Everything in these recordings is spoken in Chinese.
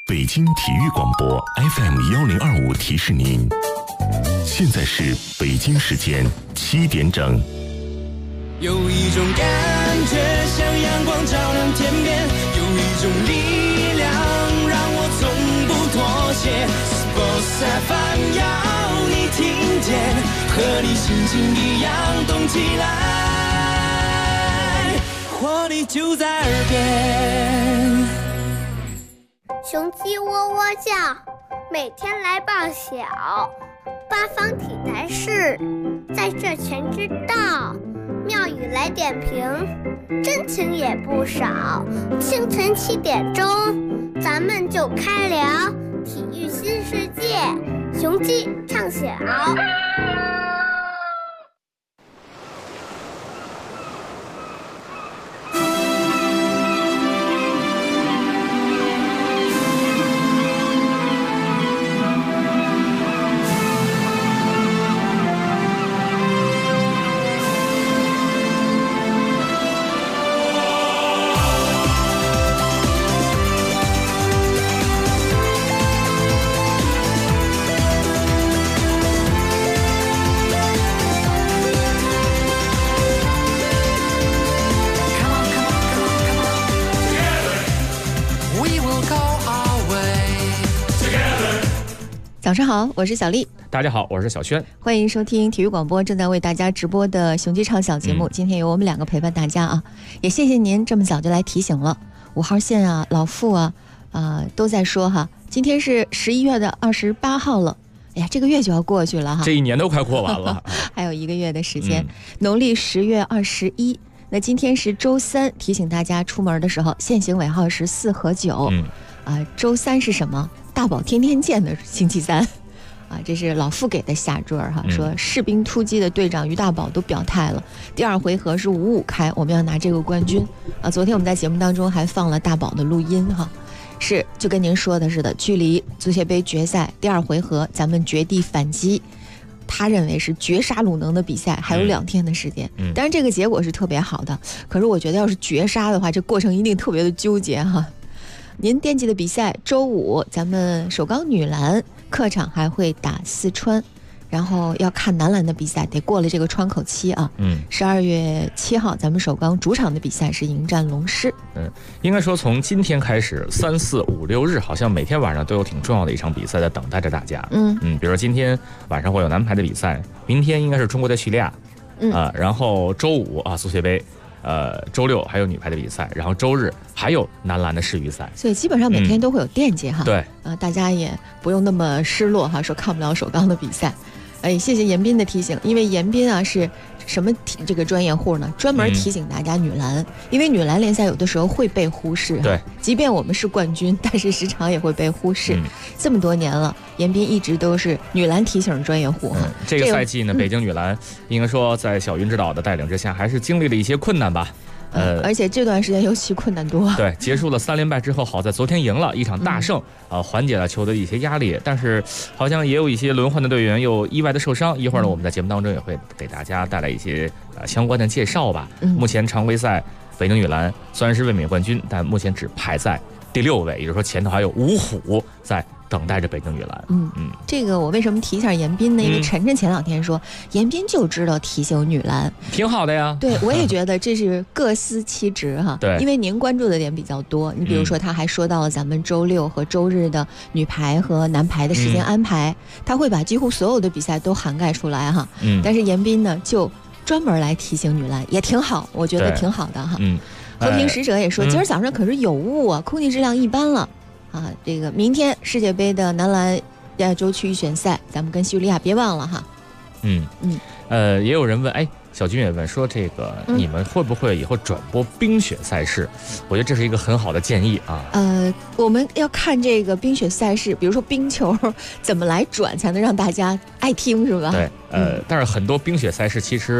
北京体育广播 FM1025提示您，现在是北京时间7点整。 有一种感觉像阳光照亮天边，有一种力量让我从不妥协。Sports FM 要你听见，和你心情一样动起来，活力就在耳边。 雄鸡喔喔叫，每天来报晓。八方体坛事，在这全知道。妙语来点评，真情也不少。清晨7点钟，咱们就开聊体育新世界，雄鸡唱晓。 早上好，我是小丽。 大家好，我是小轩。 欢迎收听体育广播正在为大家直播的雄鸡唱晓节目。今天由我们2个陪伴大家啊，也谢谢您这么早就来提醒了。5号线啊，老傅啊，都在说哈，今天是11月的28号了。哎呀，这个月就要过去了哈， 这一年都快过完了， 还有1个月的时间。农历10月21，那今天是周3，提醒大家出门的时候，限行尾号是4和9。周3是什么？大宝天天见的星期3啊，这是老傅给的下坠哈，说士兵突击的队长于大宝都表态了，第2回合是5-5开，我们要拿这个冠军啊。昨天我们在节目当中还放了大宝的录音哈，是就跟您说的似的，距离足协杯决赛第2回合咱们绝地反击，他认为是绝杀鲁能的比赛还有2天的时间。当然这个结果是特别好的，可是我觉得要是绝杀的话，这过程一定特别的纠结哈。您惦记的比赛，周5咱们首钢女篮客场还会打四川，然后要看男篮的比赛，得过了这个窗口期啊。12月7号咱们首钢主场的比赛是迎战龙狮。 应该说从今天开始3、4、5、6日，好像每天晚上都有挺重要的一场比赛在等待着大家。比如说今天晚上会有男排的比赛，明天应该是中国对叙利亚，然后周5啊足协杯。周6还有女排的比赛，然后周日还有男篮的世预赛， 所以基本上每天都会有惦记哈。 对， 大家也不用那么失落哈，说看不了首钢的比赛。谢谢严斌的提醒，因为严斌啊是什么这个专业户呢？专门提醒大家女篮，因为女篮联赛有的时候会被忽视。 对， 即便我们是冠军，但是时常也会被忽视。这么多年了，严斌一直都是女篮提醒专业户哈。 这个赛季呢，北京女篮应该说在小云指导的带领之下，还是经历了一些困难吧。 而且这段时间尤其困难多。 对，结束了3连败之后，好在昨天赢了一场大胜，缓解了球队的一些压力。但是好像也有一些轮换的队员又意外的受伤。一会儿呢，我们在节目当中也会给大家带来一些相关的介绍吧。目前常规赛北京女篮虽然是卫冕冠军，但目前只排在第6位，也就是说前头还有5虎在等待着北京女篮。 这个我为什么提一下严斌呢？因为晨晨前2天说，严斌就知道提醒女篮， 挺好的呀。 对，我也觉得这是各司其职哈。 对， 因为您关注的点比较多，你比如说他还说到了咱们周6和周日的女排和男排的时间安排，他会把几乎所有的比赛都涵盖出来哈。但是严斌呢，就专门来提醒女篮，也挺好，我觉得挺好的哈。和平使者也说，今儿早上可是有雾啊，空气质量一般了。这个明天世界杯的男篮亚洲区预选赛，咱们跟叙利亚别忘了哈。 也有人问，小军也问说，这个你们会不会以后转播冰雪赛事？我觉得这是一个很好的建议啊。 我们要看这个冰雪赛事，比如说冰球怎么来转才能让大家爱听，是吧？ 对，但是很多冰雪赛事其实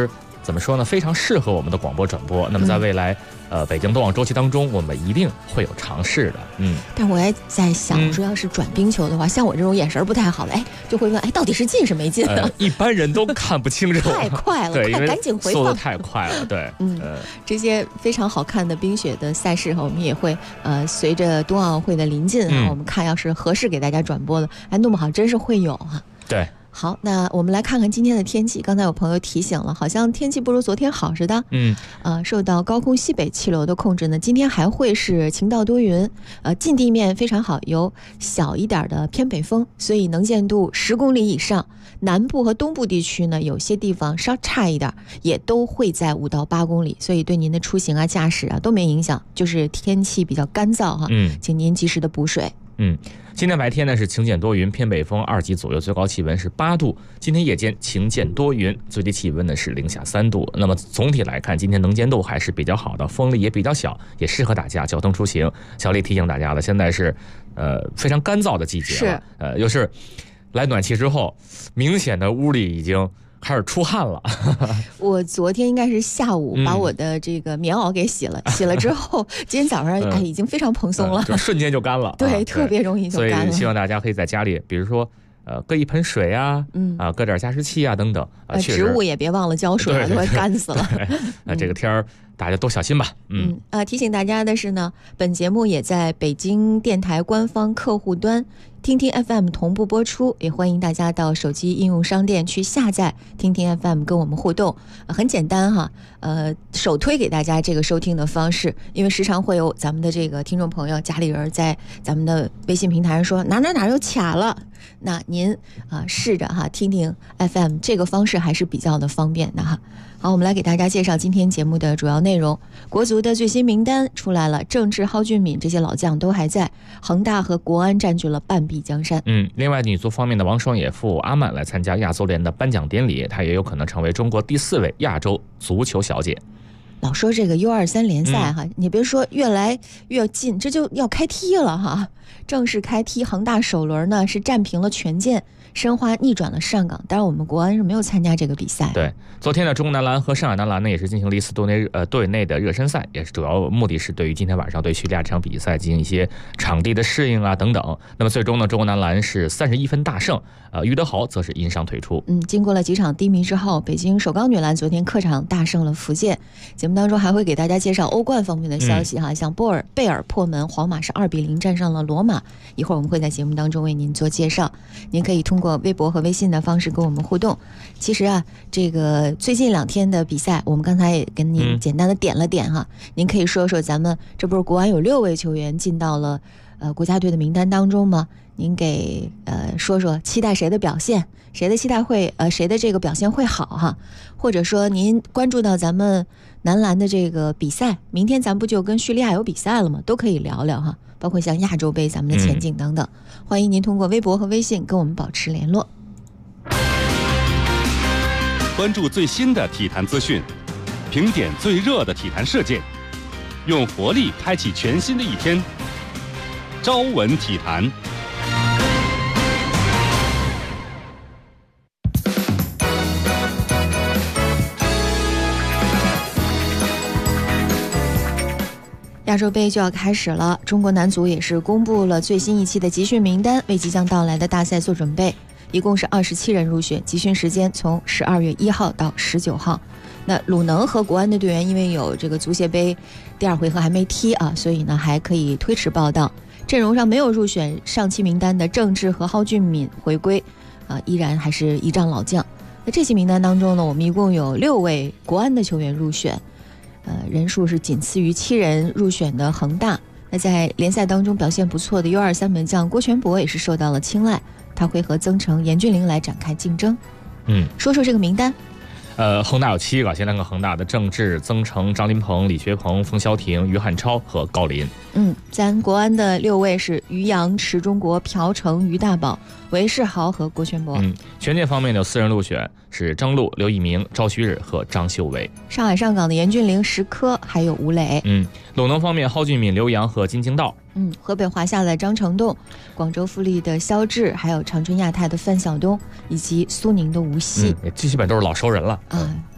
怎么说呢，非常适合我们的广播转播。那么在未来北京冬奥周期当中，我们一定会有尝试的。 但我也在想，说要是转冰球的话，像我这种眼神不太好的，就会问，到底是进是没进呢？ 一般人都看不清楚， 太快了， 对，因为赶紧回放， 速度太快了，对， 这些非常好看的冰雪的赛事我们也会随着冬奥会的临近我们看要是合适给大家转播的，弄不好真是会有对。 好，那我们来看看今天的天气。刚才有朋友提醒了，好像天气不如昨天好似的。受到高空西北气流的控制呢，今天还会是晴到多云。近地面非常好，有小一点的偏北风，所以能见度10公里以上。南部和东部地区呢，有些地方稍差一点，也都会在5到8公里，所以对您的出行驾驶都没影响。就是天气比较干燥请您及时的补水。 今天白天呢是晴间多云，偏北风2级左右，最高气温是8度。今天夜间晴间多云，最低气温呢是零下3度。那么总体来看，今天能见度还是比较好的，风力也比较小，也适合大家交通出行。小丽提醒大家了，现在是非常干燥的季节了，又是来暖气之后，明显的屋里已经开始出汗了。 我昨天应该是下午把我的这个棉袄给洗了，洗了之后今天早上已经非常蓬松了， 就瞬间就干了。 对，特别容易就干了。 所以希望大家可以在家里，比如说搁一盆水搁点加湿器等等植物也别忘了浇水了，都快干死了。 这个天儿大家都小心吧。 提醒大家的是呢，本节目也在北京电台官方客户端听听 FM 同步播出，也欢迎大家到手机应用商店去下载听听 FM 跟我们互动。很简单首推给大家这个收听的方式，因为时常会有咱们的这个听众朋友家里人在咱们的微信平台上说哪又卡了，那您试着听听 FM 这个方式还是比较的方便的好，我们来给大家介绍今天节目的主要内容。国足的最新名单出来了，郑智、蒿俊闵这些老将都还在，恒大和国安占据了半壁江山。 另外女足方面的王霜也赴阿曼来参加亚足联的颁奖典礼，她也有可能成为中国第4位亚洲足球小姐。 老说这个 U23 联赛你别说越来越近，这就要开踢了正式开踢。恒大首轮呢是战平了权健，申花逆转了上港，当然我们国安是没有参加这个比赛。 对，昨天的中国男篮和上海男篮呢也是进行了一次队内的热身赛，也是主要目的是对于今天晚上对叙利亚这场比赛进行一些场地的适应等等。那么最终呢，中国男篮是31分大胜，于德豪则是因伤退出。 经过了几场低迷之后，北京首钢女篮昨天客场大胜了福建。节目当中还会给大家介绍欧冠方面的消息像贝尔破门，皇马是2比0战胜了罗马，一会儿我们会在节目当中为您做介绍。您可以通过微博和微信的方式跟我们互动。其实这个最近2天的比赛，我们刚才也跟您简单的点了点您可以说说咱们这不是国安有6位球员进到了国家队的名单当中吗？您给说说期待谁的表现，谁的期待会谁的这个表现会好或者说您关注到咱们男篮的这个比赛，明天咱不就跟叙利亚有比赛了吗？都可以聊聊包括像亚洲杯咱们的前景等等。欢迎您通过微博和微信跟我们保持联络。 关注最新的体坛资讯，评点最热的体坛事件，用活力开启全新的一天。朝闻体坛。 亚洲杯就要开始了，中国男足也是公布了最新一期的集训名单，为即将到来的大赛做准备。一共是27人入选，集训时间从12月1号到19号。那鲁能和国安的队员因为有这个足协杯第2回合还没踢所以呢还可以推迟报到。阵容上没有入选上期名单的郑智和蒿俊闵回归依然还是一仗老将。那这期名单当中呢，我们一共有6位国安的球员入选，人数是仅次于7人入选的恒大。那在联赛当中表现不错的 U23 门将郭全博也是受到了青睐，他会和曾诚、严俊凌来展开竞争。说说这个名单。 恒大有7个，现在恒大的郑智、曾诚、张琳芃、李学鹏、冯潇霆、于汉超和郜林。 咱国安的6位是于洋、池忠国、朴成、于大宝、韦世豪和郭全博。 权健方面有4人入选，是张路、刘一鸣、赵旭日和张秀伟。 上海上港的严俊凌、石科还有吴磊。 鲁能方面，蒿俊闵、刘洋和金京道。 河北华夏的张成栋，广州富力的肖智，还有长春亚泰的范晓东，以及苏宁的吴曦。 这基本都是老熟人了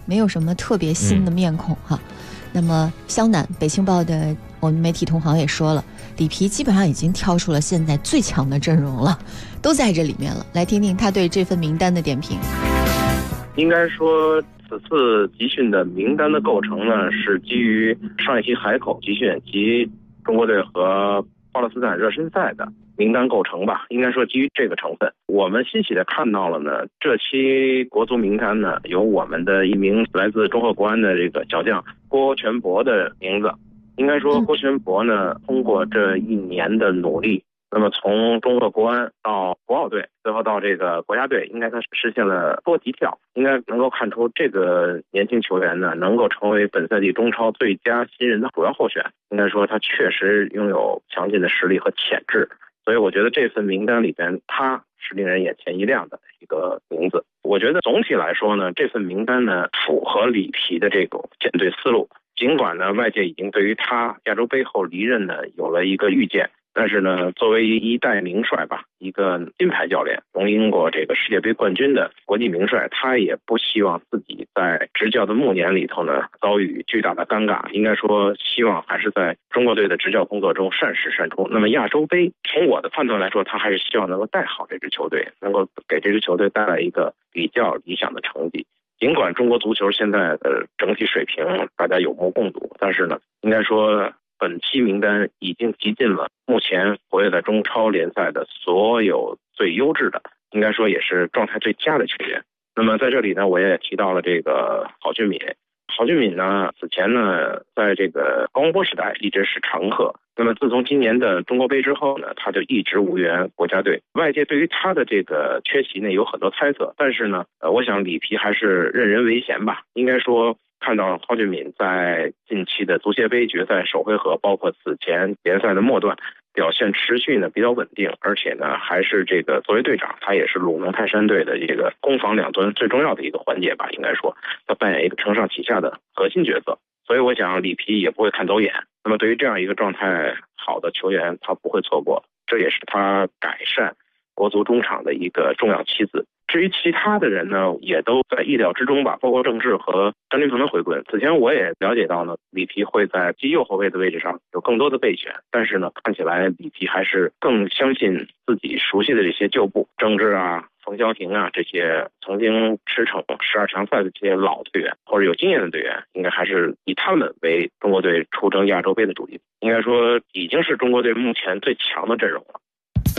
没有什么特别新的面孔哈。那么湘南北青报的我们媒体同行也说了，里皮基本上已经挑出了现在最强的阵容了，都在这里面了。来听听他对这份名单的点评。 应该说此次集训的名单的构成呢，是基于上一期海口集训及中国队和巴勒斯坦热身赛的名单构成吧，应该说基于这个成分。我们欣喜的看到了呢，这期国足名单呢，有我们的一名来自中赫国安的这个小将郭全博的名字。应该说郭全博呢，通过这一年的努力，那么从中赫国安到国奥队，最后到这个国家队，应该他实现了多级跳，应该能够看出这个年轻球员呢，能够成为本赛季中超最佳新人的主要候选。应该说他确实拥有强劲的实力和潜质，所以我觉得这份名单里边，他是令人眼前一亮的一个名字。我觉得总体来说呢，这份名单呢，符合里皮的这种建队思路。尽管呢，外界已经对于他亚洲杯后离任呢有了一个预见，但是呢，作为一代名帅吧，一个金牌教练，荣膺过这个世界杯冠军的国际名帅，他也不希望自己在执教的暮年里头呢遭遇巨大的尴尬。应该说，希望还是在中国队的执教工作中善始善终。那么亚洲杯，从我的判断来说，他还是希望能够带好这支球队，能够给这支球队带来一个比较理想的成绩。尽管中国足球现在的整体水平大家有目共睹，但是呢，应该说本期名单已经集进了目前活跃在中超联赛的所有最优质的，应该说也是状态最佳的球员。那么在这里呢，我也提到了这个郝俊敏。郝俊敏呢，此前呢，在这个高洪波时代一直是常客。那么自从今年的中国杯之后呢，他就一直无缘国家队。外界对于他的这个缺席呢有很多猜测，但是呢，我想里皮还是任人唯贤吧。应该说，看到郝俊敏在近期的足协杯决赛首回合，包括此前联赛的末段，表现持续呢比较稳定，而且呢还是这个作为队长，他也是鲁能泰山队的这个攻防两端最重要的一个环节吧。应该说，他扮演一个承上启下的核心角色，所以我想里皮也不会看走眼。那么对于这样一个状态好的球员，他不会错过，这也是他改善国足中场的一个重要棋子。至于其他的人呢，也都在意料之中吧，包括郑智和张琳芃的回归。此前我也了解到呢，里皮会在继右后卫的位置上有更多的备选，但是呢，看起来里皮还是更相信自己熟悉的这些旧部，郑智啊、冯潇霆啊，这些曾经驰骋12强赛的这些老队员或者有经验的队员，应该还是以他们为中国队出征亚洲杯的主力。应该说，已经是中国队目前最强的阵容了。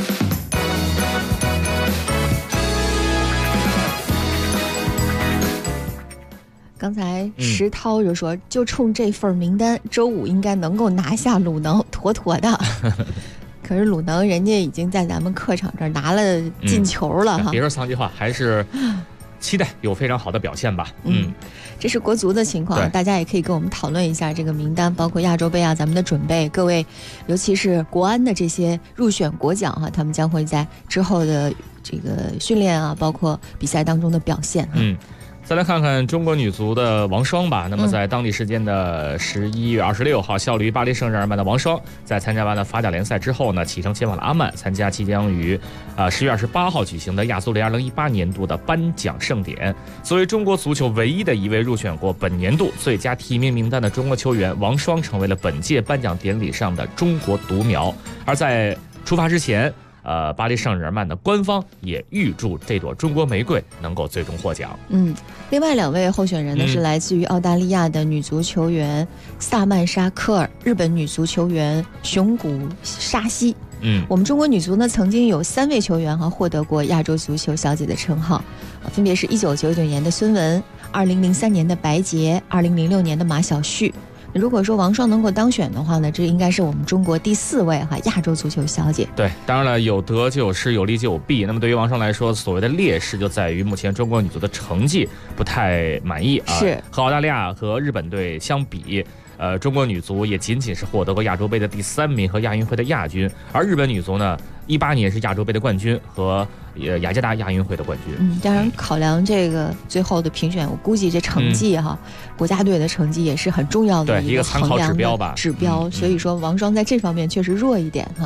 刚才石涛就说，就冲这份名单，周五应该能够拿下鲁能，妥妥的。可是鲁能人家已经在咱们客场这儿拿了进球了哈。 别说丧气话，还是期待有非常好的表现吧。 这是国足的情况，大家也可以跟我们讨论一下这个名单，包括亚洲杯啊，咱们的准备。各位，尤其是国安的这些入选国脚哈，他们将会在之后的这个训练啊，包括比赛当中的表现。 再来看看中国女足的王霜吧。那么在当地时间的11月26号，效力于巴黎圣日耳曼的王霜，在参加完了法甲联赛之后呢，启程前往了阿曼，参加即将于10月28号举行的亚足联2018年度的颁奖盛典。作为中国足球唯一的一位入选过本年度最佳提名名单的中国球员，王霜成为了本届颁奖典礼上的中国独苗。而在出发之前，巴黎圣日耳曼的官方也预祝这朵中国玫瑰能够最终获奖。 另外2位候选人呢是来自于澳大利亚的女足球员萨曼莎·科尔，日本女足球员熊谷沙希。我们中国女足呢曾经有3位球员获得过亚洲足球小姐的称号，分别是1999年的孙雯、2003年的白洁、2006年的马晓旭。如果说王霜能够当选的话呢，这应该是我们中国第4位亚洲足球小姐。 对，当然了，有得就有失，有利就有弊。那么对于王霜来说，所谓的劣势就在于目前中国女足的成绩不太满意啊。 是和澳大利亚和日本队相比，中国女足也仅仅是获得过亚洲杯的第3名和亚运会的亚军，而日本女足呢，18年是亚洲杯的冠军和雅加达亚运会的冠军。 当然考量这个最后的评选，我估计这成绩国家队的成绩也是很重要的一个参考指标吧。 所以说王霜在这方面确实弱一点哈。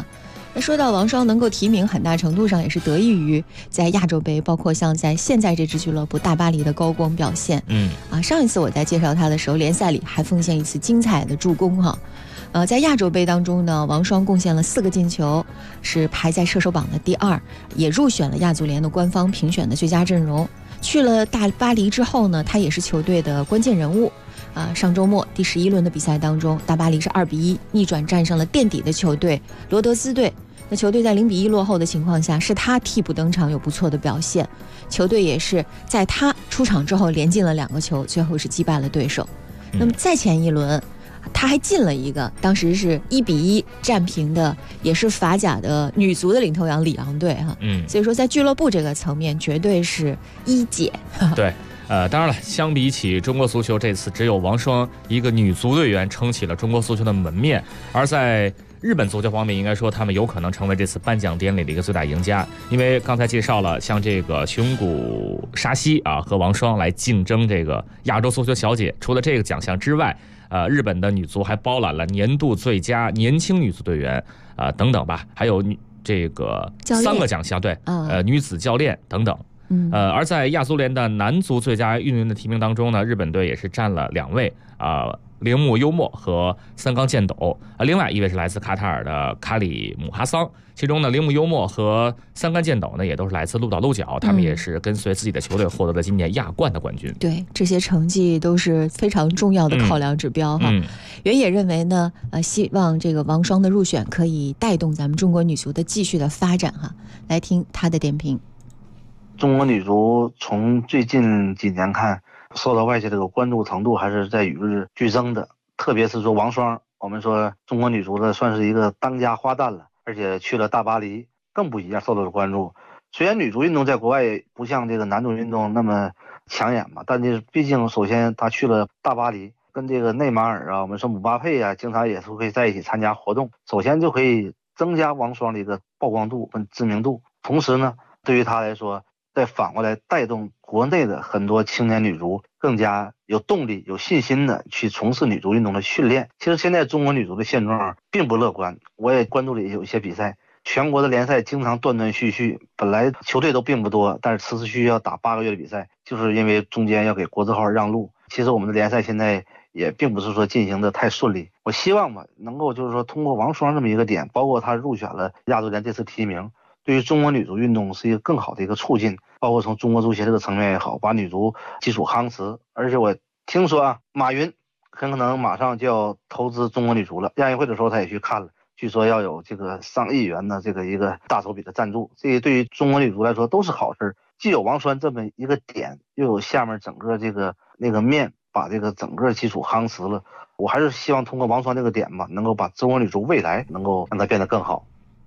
那说到王霜能够提名，很大程度上也是得益于在亚洲杯，包括像在现在这支俱乐部大巴黎的高光表现。上一次我在介绍他的时候，联赛里还奉献一次精彩的助攻哈。在亚洲杯当中呢，王霜贡献了4个进球，是排在射手榜的第2，也入选了亚足联的官方评选的最佳阵容。去了大巴黎之后呢，他也是球队的关键人物。上周末第11轮的比赛当中，大巴黎是2-1逆转战胜了垫底的球队罗德斯队。那球队在0-1落后的情况下，是他替补登场有不错的表现，球队也是在他出场之后连进了2个球，最后是击败了对手。那么再前一轮他还进了一个，当时是1-1战平的，也是法甲的女足的领头羊里昂队哈。所以说在俱乐部这个层面绝对是一姐。 对。当然了，相比起中国足球，这次只有王霜一个女足队员撑起了中国足球的门面，而在日本足球方面，应该说他们有可能成为这次颁奖典礼的一个最大赢家，因为刚才介绍了像这个熊谷沙希和王霜来竞争这个亚洲足球小姐。除了这个奖项之外，日本的女足还包揽了年度最佳年轻女足队员等等吧，还有这个3个奖项，对，女子教练等等。而在亚足联的男足最佳运动员的提名当中呢，日本队也是占了2位铃木优默和三冈健斗，另外一位是来自卡塔尔的卡里姆哈桑。其中呢，铃木优默和三冈健斗呢也都是来自鹿岛鹿角，他们也是跟随自己的球队获得了今年亚冠的冠军。 对，这些成绩都是非常重要的考量指标哈。原也认为呢，希望这个王霜的入选可以带动咱们中国女足的继续的发展哈。来听他的点评。 中国女足从最近几年看，受到外界这个关注程度还是在与日俱增的，特别是说王霜，我们说中国女足的算是一个当家花旦了，而且去了大巴黎更不一样，受到了关注。虽然女足运动在国外不像这个男足运动那么抢眼嘛，但是毕竟首先她去了大巴黎，跟这个内马尔我们说姆巴佩经常也是会在一起参加活动，首先就可以增加王霜的一个曝光度跟知名度，同时呢，对于她来说，再反过来带动国内的很多青年女足更加有动力、有信心的去从事女足运动的训练。其实现在中国女足的现状并不乐观，我也关注了有一些比赛，全国的联赛经常断断续续，本来球队都并不多，但是持续需要打8个月的比赛，就是因为中间要给国字号让路。其实我们的联赛现在也并不是说进行的太顺利。我希望吧，能够就是说通过王霜这么一个点，包括她入选了亚足联这次提名，对于中国女足运动是一个更好的一个促进，包括从中国足协这个层面也好，把女足基础夯实。而且我听说马云很可能马上就要投资中国女足了，亚运会的时候他也去看了，据说要有这个上亿元的这个一个大手笔的赞助，这对于中国女足来说都是好事。既有王霜这么一个点，又有下面整个这个那个面，把这个整个基础夯实了。我还是希望通过王霜这个点吧，能够把中国女足未来能够让它变得更好。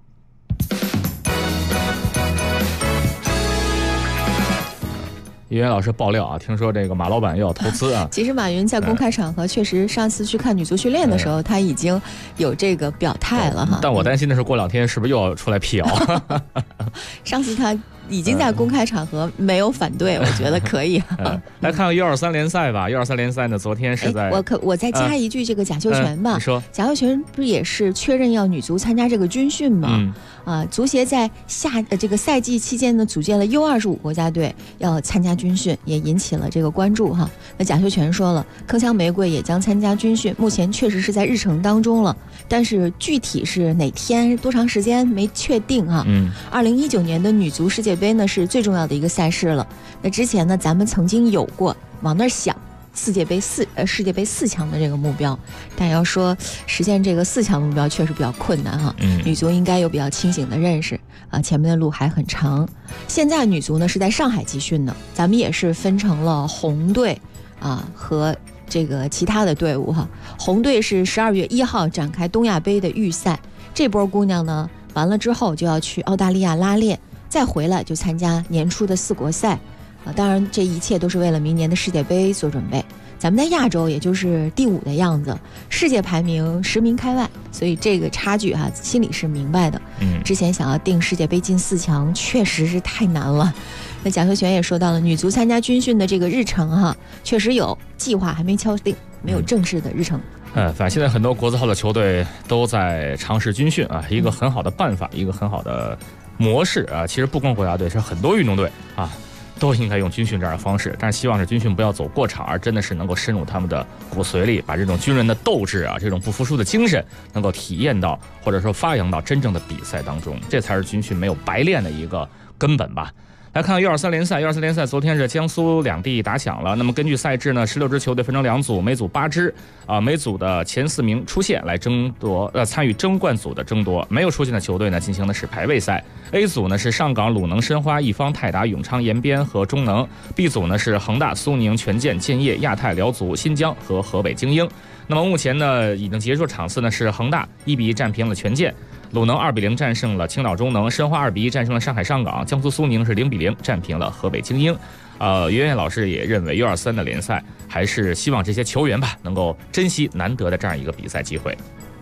于元老师爆料听说这个马老板又要投资其实马云在公开场合确实上次去看女足训练的时候，他已经有这个表态了哈。 但我担心的是过2天是不是又要出来辟谣？ 上次他已经在公开场合没有反对，我觉得可以。 来看看123联赛吧。123联赛呢，昨天是在我再加一句这个贾秀全吧。 你说贾秀全不是也是确认要女足参加这个军训吗？足协在这个赛季期间呢，组建了 U25 国家队要参加军训，也引起了这个关注哈。那贾秀全说了，铿锵玫瑰也将参加军训，目前确实是在日程当中了，但是具体是哪天多长时间没确定哈。2019年的女足世界杯呢是最重要的一个赛事了。那之前呢，咱们曾经有过往那儿想世界杯4强的这个目标，但要说实现这个4强目标确实比较困难哈。女足应该有比较清醒的认识前面的路还很长。现在女足呢是在上海集训的，咱们也是分成了红队和这个其他的队伍哈。红队是12月1号展开东亚杯的预赛，这波姑娘呢完了之后就要去澳大利亚拉练，再回来就参加年初的4国赛。当然这一切都是为了明年的世界杯做准备。咱们在亚洲也就是第5的样子，世界排名10名开外，所以这个差距心里是明白的。之前想要定世界杯进4强确实是太难了。那贾秀全也说到了女足参加军训的这个日程确实有计划还没敲定，没有正式的日程。 反正现在很多国字号的球队都在尝试军训啊，一个很好的办法，一个很好的模式啊。其实不光国家队，是很多运动队啊，都应该用军训这样的方式。但是希望是军训不要走过场，而真的是能够深入他们的骨髓里，把这种军人的斗志啊，这种不服输的精神，能够体验到或者说发扬到真正的比赛当中，这才是军训没有白练的一个根本吧。来看U23联赛，U23联赛昨天是江苏两地打响了。那么根据赛制呢，16支球队分成2组，每组8支，每组的前4名出线来争夺参与争冠组的争夺。没有出现的球队呢，进行的是排位赛。A 组呢是上港、鲁能、申花、易方、泰达、永昌、延边和中能。B 组呢是恒大、苏宁、权健、建业、亚太、辽足、新疆和河北精英。那么目前呢，已经结束场次呢是恒大1比1战平了权健。鲁能2比0战胜了青岛中能，申花2比1战胜了上海上港，江苏苏宁是0比0战平了河北精英。袁岳老师也认为 U23 的联赛还是希望这些球员吧能够珍惜难得的这样一个比赛机会。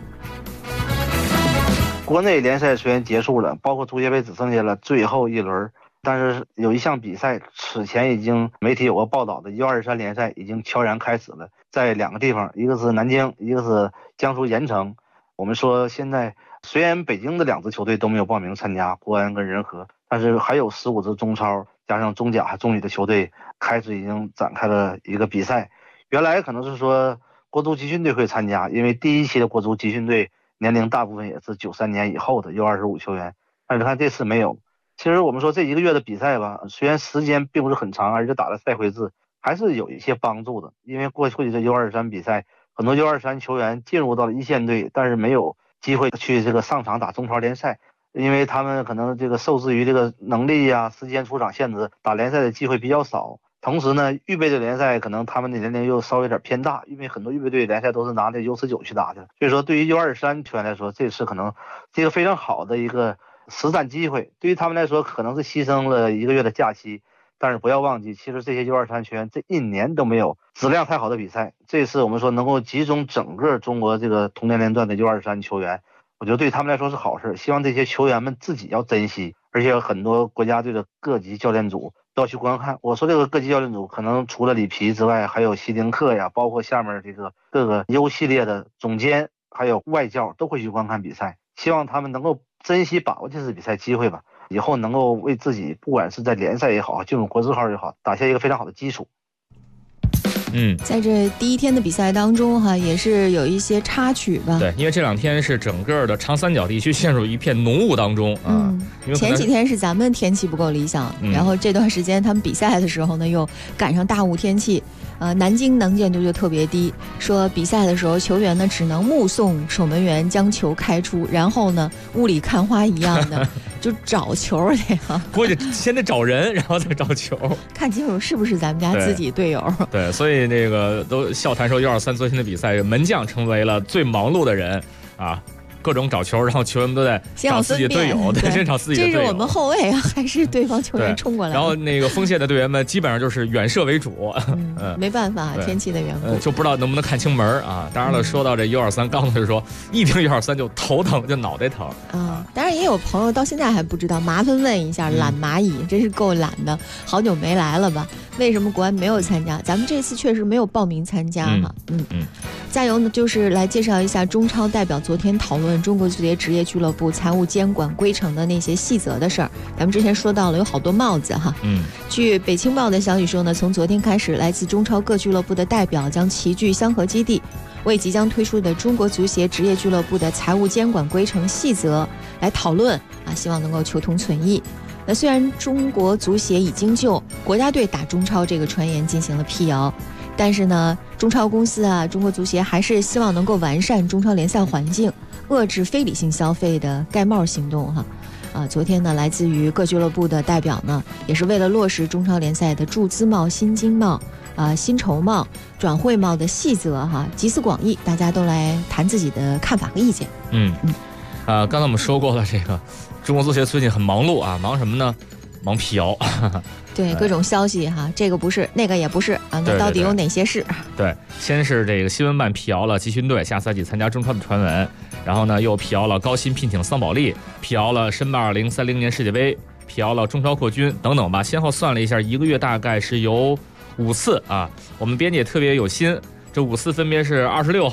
国内联赛虽然结束了，包括足协杯只剩下了最后一轮，但是有一项比赛此前已经媒体有过报道的 U23 联赛已经悄然开始了，在2个地方，一个是南京，一个是江苏盐城。我们说现在虽然北京的2支球队都没有报名参加，国安跟仁和，但是还有15支中超加上中甲、中乙的球队开始已经展开了一个比赛。原来可能是说国足集训队会参加，因为第1期的国足集训队年龄大部分也是93年以后的 U25 球员，但是看这次没有。其实我们说这1个月的比赛吧，虽然时间并不是很长，而且打了赛会制，还是有一些帮助的。因为过去的 U23 比赛，很多 U23 球员进入到了一线队，但是没有机会去这个上场打中超联赛，因为他们可能这个受制于这个能力呀、时间出场限制，打联赛的机会比较少。同时呢，预备队联赛可能他们的年龄又稍微有点偏大，因为很多预备队联赛都是拿着 U19 去打的，所以说对于 U23 球员来说，这次可能是一个非常好的一个实战机会。对于他们来说，可能是牺牲了1个月的假期，但是不要忘记，其实这些 U23 球员这1年都没有质量太好的比赛。这次我们说能够集中整个中国这个同年龄段的 U23 球员，我觉得对他们来说是好事。希望这些球员们自己要珍惜，而且很多国家队的各级教练组都要去观看。我说这个各级教练组可能除了里皮之外，还有希丁克呀，包括下面这个各个 U 系列的总监还有外教都会去观看比赛，希望他们能够珍惜把握这次比赛机会吧，以后能够为自己不管是在联赛也好，进入国字号也好，打下一个非常好的基础。 在这第1天的比赛当中哈，也是有一些插曲吧。 对，因为这2天是整个的长三角地区陷入一片浓雾当中啊。 前几天是咱们天气不够理想，然后这段时间他们比赛的时候呢，又赶上大雾天气。南京能见度就特别低，说比赛的时候球员呢只能目送守门员将球开出，然后呢雾里看花一样的就找球去啊。 估计先得找人，然后再找球， 看清楚是不是咱们家自己队友。 对，所以那个都笑谈说 U23 昨天的比赛，门将成为了最忙碌的人啊。各种找球，然后球员们都在找自己的队友，对，先找自己的队友。 这是我们后卫啊，还是对方球员冲过来？ 然后那个锋线的队员们基本上就是远射为主， 没办法，天气的缘故， 就不知道能不能看清门啊。当然了，说到这 U23，刚才就说一听 U23就头疼，就脑袋疼啊。当然也有朋友到现在还不知道，麻烦问一下，懒蚂蚁真是够懒的，好久没来了吧？为什么国安没有参加？咱们这次确实没有报名参加哈。加油呢，就是来介绍一下中超代表昨天讨论中国足协职业俱乐部财务监管规程的那些细则的事儿。咱们之前说到了有好多帽子哈。据北青报的消息说呢，从昨天开始，来自中超各俱乐部的代表将齐聚香河基地，为即将推出的中国足协职业俱乐部的财务监管规程细则来讨论啊，希望能够求同存异。那虽然中国足协已经就国家队打中超这个传言进行了辟谣，但是呢，中超公司啊，中国足协还是希望能够完善中超联赛环境，遏制非理性消费的盖帽行动哈。昨天呢，来自于各俱乐部的代表呢，也是为了落实中超联赛的注资帽、薪金帽、薪酬帽、转会帽的细则哈，集思广益，大家都来谈自己的看法和意见。 刚才我们说过了，这个中国足协最近很忙碌啊，忙什么呢？忙辟谣。 对，各种消息哈，这个不是，那个也不是啊，那到底有哪些是？ 对，先是这个新闻办辟谣了集训队下赛季参加中超的传闻，然后呢又辟谣了高薪聘请桑保利，辟谣了申办2030年世界杯，辟谣了中超扩军等等吧。先后算了一下，1个月大概是有5次啊。我们编辑也特别有心，这5次分别是26号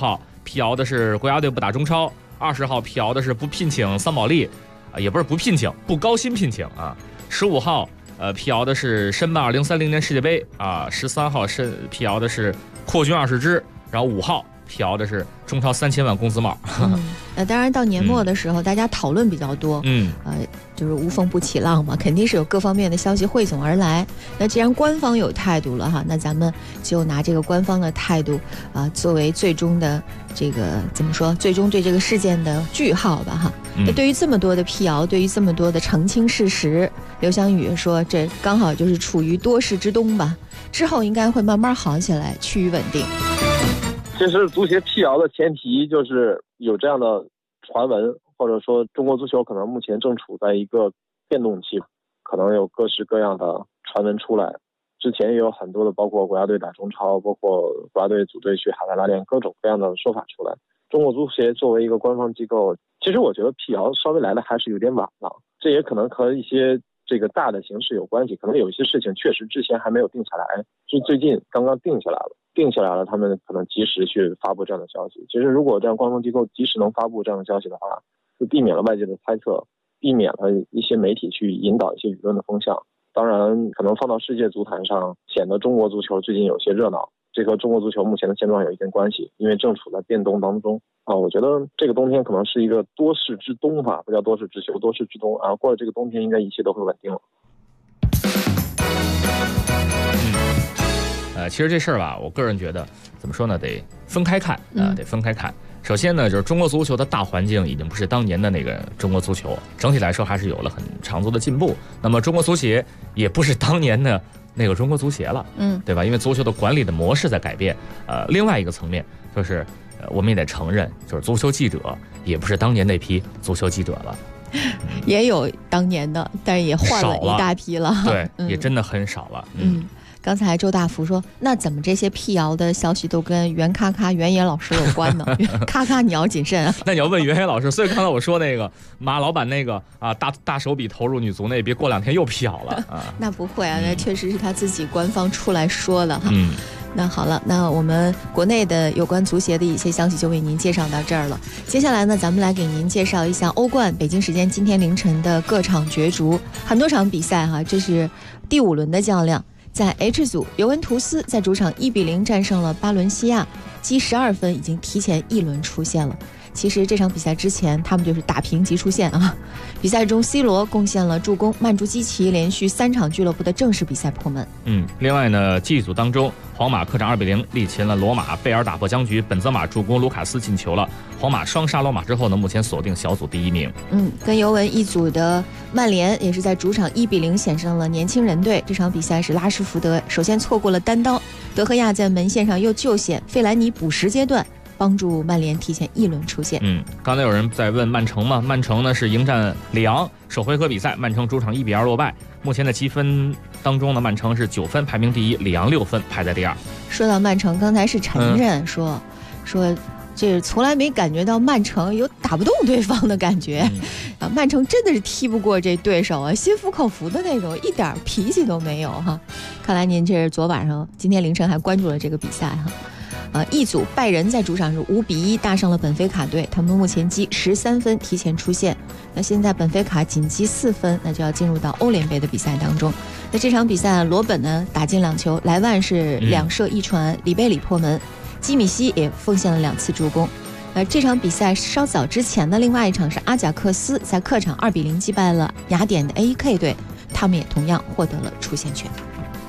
辟谣的是国家队不打中超；20号辟谣的是不聘请桑保利，也不是不聘请，不高薪聘请啊。15号辟谣的是申办2030年世界杯啊。13号辟谣的是扩军20支，然后5号辟谣的是中超3000万工资帽。 当然到年末的时候，大家讨论比较多，就是无风不起浪嘛，肯定是有各方面的消息汇总而来。那既然官方有态度了哈，那咱们就拿这个官方的态度作为最终的这个怎么说，最终对这个事件的句号吧哈。那对于这么多的辟谣，对于这么多的澄清事实，刘翔宇说这刚好就是处于多事之冬吧，之后应该会慢慢好起来，趋于稳定。 其实足协辟谣的前提就是有这样的传闻，或者说中国足球可能目前正处在一个变动期，可能有各式各样的传闻出来。之前也有很多的，包括国家队打中超，包括国家队组队去海外拉练，各种各样的说法出来。中国足协作为一个官方机构，其实我觉得辟谣稍微来的还是有点晚了，这也可能和一些这个大的形势有关系，可能有一些事情确实之前还没有定下来，是最近刚刚定下来了，他们可能及时去发布这样的消息。其实如果这样官方机构及时能发布这样的消息的话，就避免了外界的猜测，避免了一些媒体去引导一些舆论的风向。当然可能放到世界足坛上，显得中国足球最近有些热闹，这和中国足球目前的现状有一定关系，因为正处在变动当中我觉得这个冬天可能是一个多事之冬吧，不叫多事之秋，多事之冬过了这个冬天应该一切都会稳定了。 其实这事儿吧，我个人觉得怎么说呢，得分开看得分开看。首先呢，就是中国足球的大环境已经不是当年的那个中国足球，整体来说还是有了很长足的进步。那么中国足协也不是当年的那个中国足协了，对吧？因为足球的管理的模式在改变。另外一个层面就是我们也得承认，就是足球记者也不是当年那批足球记者了。 也有当年的，但是也换了一大批了。 对，也真的很少了。 刚才周大福说，那怎么这些辟谣的消息都跟袁野老师有关呢？咔咔，你要谨慎啊！ 那你要问袁野老师，所以刚才我说那个马老板那个大手笔投入女足那，别过2天又辟谣了那不会那确实是他自己官方出来说的哈。那好了，那我们国内的有关足协的一些消息就为您介绍到这儿了。接下来呢，咱们来给您介绍一下欧冠北京时间今天凌晨的各场角逐，很多场比赛哈，这是第5轮的较量。在 H 组，尤文图斯在主场1-0战胜了巴伦西亚，积12分，已经提前1轮出线了。其实这场比赛之前，他们就是打平即出线啊。比赛中 C 罗贡献了助攻，曼朱基奇连续3场俱乐部的正式比赛破门。 另外呢，G 组当中，皇马客场2-0力擒了罗马，贝尔打破僵局，本泽马助攻，卢卡斯进球了。皇马双杀罗马之后呢，目前锁定小组第1名。 跟尤文一组的曼联也是在主场1-0险胜了年轻人队。这场比赛是拉什福德首先错过了单刀，德赫亚在门线上又救险，费兰尼补时阶段帮助曼联提前1轮出线。 刚才有人在问曼城嘛，曼城呢是迎战里昂，首回合比赛曼城主场1-2落败，目前的积分当中呢，曼城是9分排名第1，里昂6分排在第2。 说到曼城，刚才是承认说这从来没感觉到曼城有打不动对方的感觉曼城真的是踢不过这对手心服口服的那种，一点脾气都没有哈。看来您这是今天凌晨还关注了这个比赛哈。一组拜仁在主场是5-1大胜了本菲卡队，他们目前积13分，提前出线。那现在本菲卡仅积4分，那就要进入到欧联杯的比赛当中。那这场比赛罗本呢打进2球，莱万是2射1传，里贝里破门，基米希也奉献了2次助攻。这场比赛稍早之前的另外一场是阿贾克斯在客场2-0击败了雅典的 AEK 队，他们也同样获得了出线权。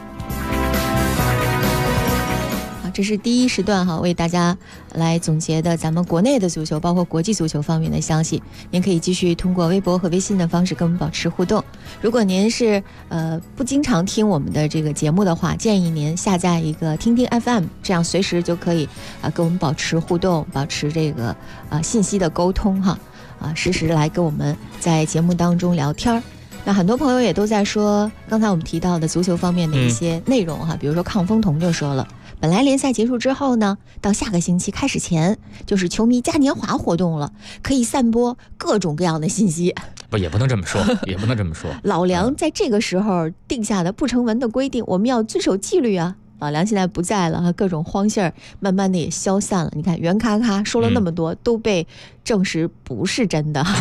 这是第一时段为大家来总结的咱们国内的足球包括国际足球方面的消息。您可以继续通过微博和微信的方式跟我们保持互动。如果您是不经常听我们的这个节目的话，建议您下载一个听听 FM， 这样随时就可以跟我们保持互动，保持这个信息的沟通实时来跟我们在节目当中聊天。那很多朋友也都在说刚才我们提到的足球方面的一些内容比如说抗风童就说了，本来联赛结束之后呢，到下个星期开始前就是球迷嘉年华活动了，可以散播各种各样的信息。 也不能这么说也不能这么说。 老梁在这个时候定下的不成文的规定，我们要遵守纪律老梁现在不在了，各种荒信儿慢慢的也消散了。你看袁咔咔说了那么多，都被证实不是真的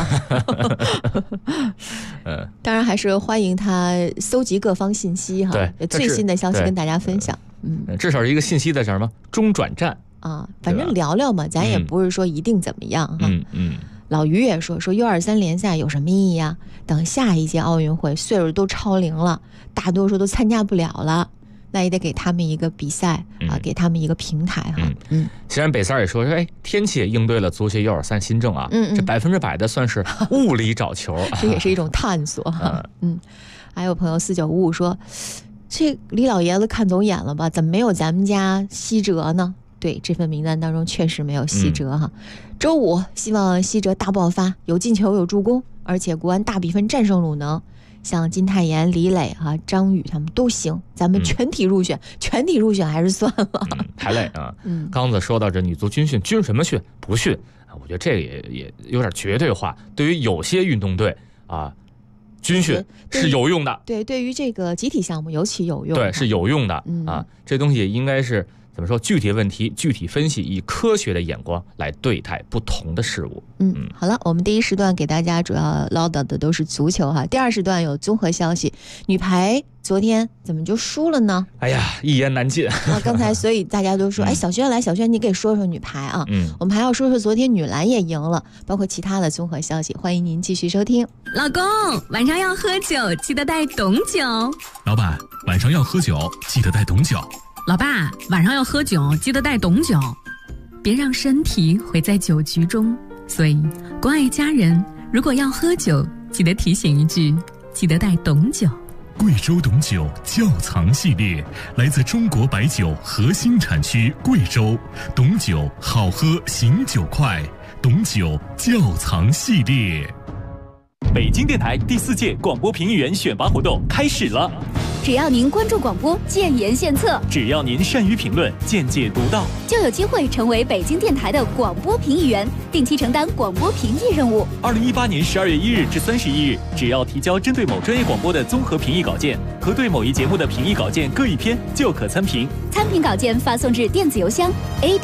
当然还是欢迎他搜集各方信息哈， 对， 最新的消息跟大家分享。 至少是一个信息的什么中转站啊，反正聊聊嘛，咱也不是说一定怎么样哈。老于也说 U23联赛有什么意义啊？等下一届奥运会岁数都超龄了，大多数都参加不了了，那也得给他们一个比赛啊，给他们一个平台哈。 虽然北三也说，哎，天气也应对了足协U23新政啊，这100%的算是物理找球， 这也是一种探索哈。还有朋友4955说，这李老爷子看走眼了吧？怎么没有咱们家西哲呢？对，这份名单当中确实没有西哲哈。周五希望西哲大爆发，有进球有助攻，而且国安大比分战胜鲁能，像金泰妍、李磊张宇他们都行，咱们全体入选，全体入选还是算了。 太累啊。刚子说到这女足军训，军什么训不训啊？我觉得这个也有点绝对化。对于有些运动队啊，军训是有用的。 对，对于这个集体项目尤其有用。 对，是有用的啊。这东西应该是怎么说？具体问题具体分析，以科学的眼光来对待不同的事物。 好了，我们第一时段给大家主要唠叨的都是足球哈。第二时段有综合消息，女排昨天怎么就输了呢？ 哎呀，一言难尽啊！刚才所以大家都说，哎，小轩来，小轩你给说说女排啊。我们还要说说昨天女篮也赢了，包括其他的综合消息，欢迎您继续收听。 老公，晚上要喝酒，记得带懂酒。 老板，晚上要喝酒，记得带懂酒。 老爸，晚上要喝酒，记得带懂酒，别让身体毁在酒局中。所以，关爱家人，如果要喝酒，记得提醒一句，记得带懂酒。 贵州懂酒窖藏系列，来自中国白酒核心产区贵州，懂酒好喝，醒酒快，懂酒窖藏系列。 北京电台第4届广播评议员选拔活动开始了。 只要您关注广播，建言献策； 只要您善于评论，见解独到， 就有机会成为北京电台的广播评议员，定期承担广播评议任务。 2018年12月1日至31日，只要提交针对某专业广播的综合评议稿件和对某一节目的评议稿件各1篇，就可参评。 参评稿件发送至电子邮箱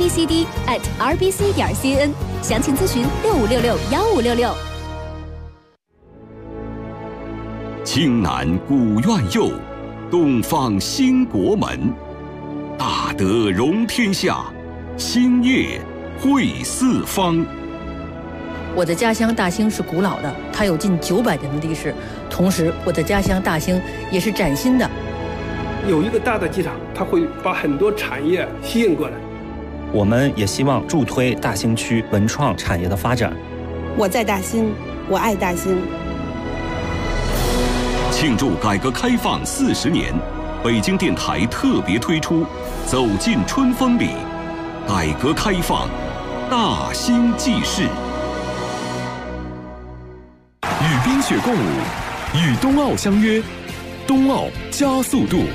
abcd@rbc.cn， 详情咨询65661566。 青南古院右，东方兴国门。大德容天下，兴业惠四方。 我的家乡大兴是古老的，它有近900年的历史。同时，我的家乡大兴也是崭新的。 有一个大的机场，它会把很多产业吸引过来。 我们也希望助推大兴区文创产业的发展。 我在大兴，我爱大兴。 庆祝改革开放40年，北京电台特别推出《走进春风里》，改革开放大兴纪事。 与冰雪共舞，与冬奥相约，冬奥加速度。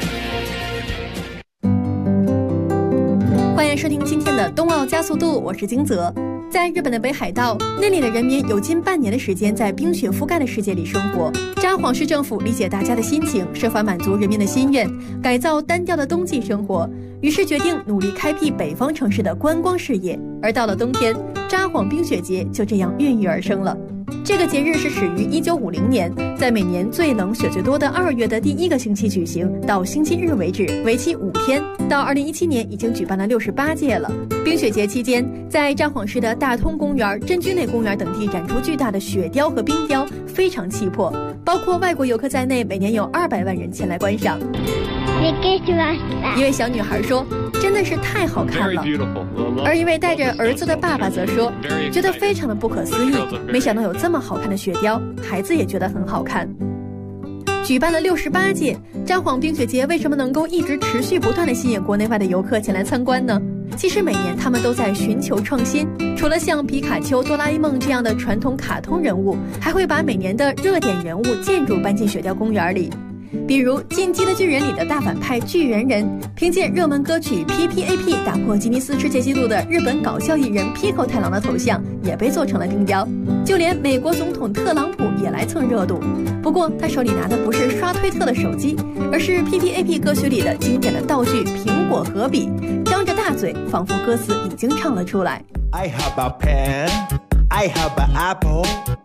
欢迎收听今天的冬奥加速度，我是金泽。在日本的北海道，那里的人民有近半年的时间在冰雪覆盖的世界里生活。札幌市政府理解大家的心情，设法满足人民的心愿，改造单调的冬季生活，于是决定努力开辟北方城市的观光事业。而到了冬天，札幌冰雪节就这样孕育而生了。这个节日是始于1950年，在每年最冷雪最多的2月的第1个星期举行，到星期日为止，为期5天。到2017年已经举办了68届了。冰雪节期间，在札幌市的大通公园、真居内公园等地展出巨大的雪雕和冰雕，非常气魄。包括外国游客在内，每年有200万人前来观赏。一位小女孩说：“真的是太好看了。”而一位带着儿子的爸爸则说：“觉得非常的不可思议，没想到有这么好看的雪雕，孩子也觉得很好看。”举办了68届，札幌冰雪节为什么能够一直持续不断地吸引国内外的游客前来参观呢？其实每年他们都在寻求创新，除了像皮卡丘、哆啦 A 梦这样的传统卡通人物，还会把每年的热点人物建筑搬进雪雕公园里。 比如《进击的巨人》里的大反派巨人人，凭借热门歌曲 PPAP 打破吉尼斯世界纪录的日本搞笑艺人 Pico 太郎的头像也被做成了定标，就连美国总统特朗普也来蹭热度。不过他手里拿的不是刷推特的手机，而是 PPAP 歌曲里的经典的道具苹果和笔，张着大嘴，仿佛歌词已经唱了出来。 I have a pen, I have an apple,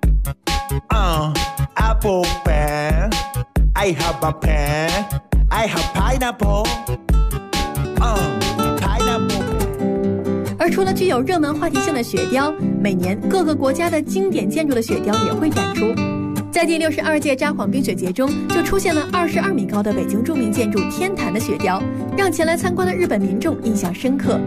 apple pen. I have a pen, I have pineapple, pineapple. 而除了具有热门话题性的雪雕，每年各个国家的经典建筑的雪雕也会展出。在第62届札幌冰雪节中，就出现了22米高的北京著名建筑天坛的雪雕，让前来参观的日本民众印象深刻。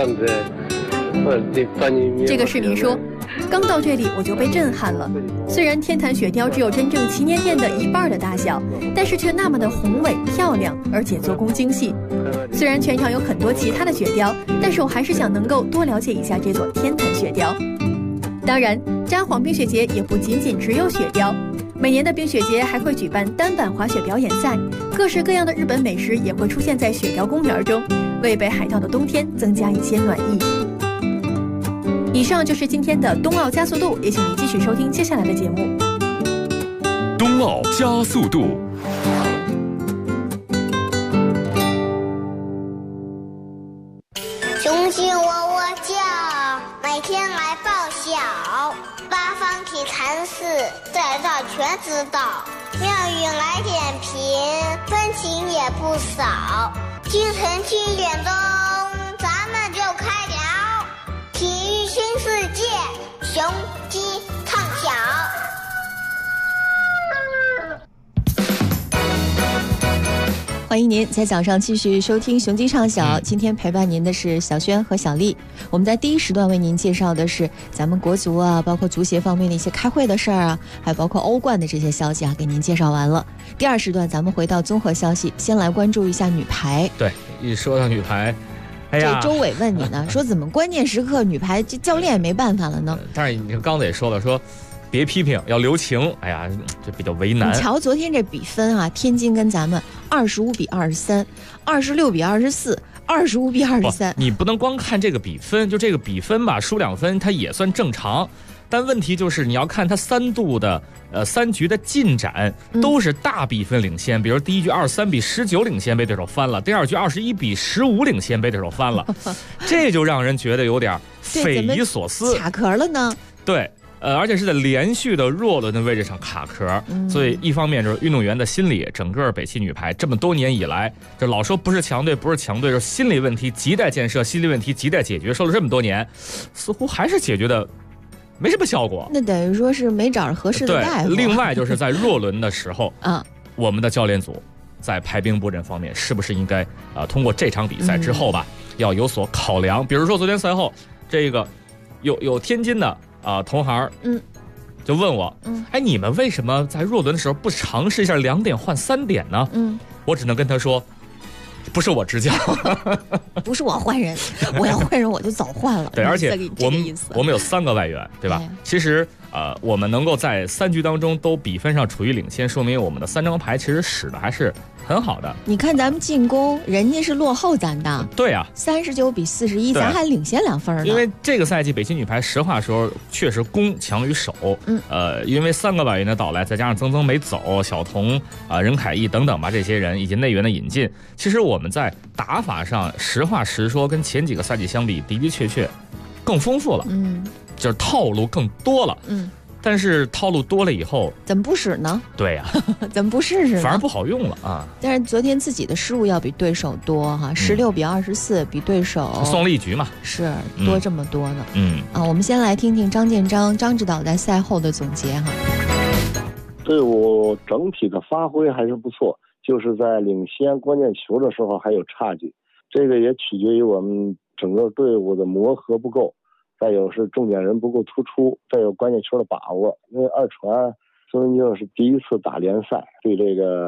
这个市民说，刚到这里我就被震撼了。虽然天坛雪雕只有真正祈年殿的一半的大小，但是却那么的宏伟漂亮，而且做工精细。虽然全场有很多其他的雪雕，但是我还是想能够多了解一下这座天坛雪雕。当然，札幌冰雪节也不仅仅只有雪雕，每年的冰雪节还会举办单板滑雪表演赛，各式各样的日本美食也会出现在雪雕公园中，为北海道的冬天增加一些暖意。以上就是今天的冬奥加速度，也请您继续收听接下来的节目。 冬奥加速度。 雄鸡喔喔叫，每天来报晓。八方体坛事，在这全知道。妙语来点评，分情也不少。清晨7点钟，咱们就开聊。体育新世界，雄鸡唱晓。 欢迎您在早上继续收听雄鸡唱晓。今天陪伴您的是小轩和小丽。我们在第一时段为您介绍的是咱们国足啊，包括足协方面的一些开会的事儿啊，还包括欧冠的这些消息啊，给您介绍完了。第二时段咱们回到综合消息，先来关注一下女排。 对，一说到女排，哎呀， 这周伟问你呢，说怎么关键时刻女排这教练也没办法了呢？ 但是你刚才也说了，说别批评，要留情。哎呀，这比较为难。 你瞧昨天这比分啊，天津跟咱们25比23， 26比24。25比23， 你不能光看这个比分，就这个比分吧，输2分它也算正常。但问题就是你要看它3度的3局的进展都是大比分领先，比如第一局23比19领先被对手翻了，第二局21比15领先被对手翻了，这就让人觉得有点匪夷所思， 卡壳了呢。 对。而且是在连续的弱轮的位置上卡壳，所以一方面就是运动员的心理，整个北汽女排这么多年以来，就老说不是强队，不是强队，就是心理问题亟待建设，心理问题亟待解决，说了这么多年，似乎还是解决的没什么效果。 那等于说是没找着合适的大夫。 对，另外就是在弱轮的时候我们的教练组在排兵布阵方面是不是应该通过这场比赛之后吧，要有所考量。比如说昨天赛后，这个有天津的同行就问我，哎，你们为什么在弱轮的时候不尝试一下2点换3点呢？我只能跟他说，不是我执教， 不是我换人，我要换人我就早换了。 对，而且我们有3个外援，对吧？其实我们能够在3局当中都比分上处于领先，说明我们的3张牌其实使的还是很好的。 你看咱们进攻，人家是落后咱的。 对啊 ，39比41，咱还领先2分呢。 因为这个赛季北汽女排实话说确实攻强于守。因为3个外援的到来，再加上曾美走、小童任凯毅等等吧，这些人以及内援的引进，其实我们在打法上实话实说跟前几个赛季相比的的确确更丰富了。就是套路更多了。但是套路多了以后怎么不使呢？ 对呀怎么不试试呢？ 反而不好用了啊！ 但是昨天自己的失误要比对手多哈，16比24比对手送了1局嘛， 是多这么多呢。 我们先来听听张建章张指导在赛后的总结哈。 队伍整体的发挥还是不错，就是在领先关键球的时候还有差距，这个也取决于我们整个队伍的磨合不够，再有是重点人不够突出，再有关键球的把握。因为二传孙文就是第一次打联赛，对这个关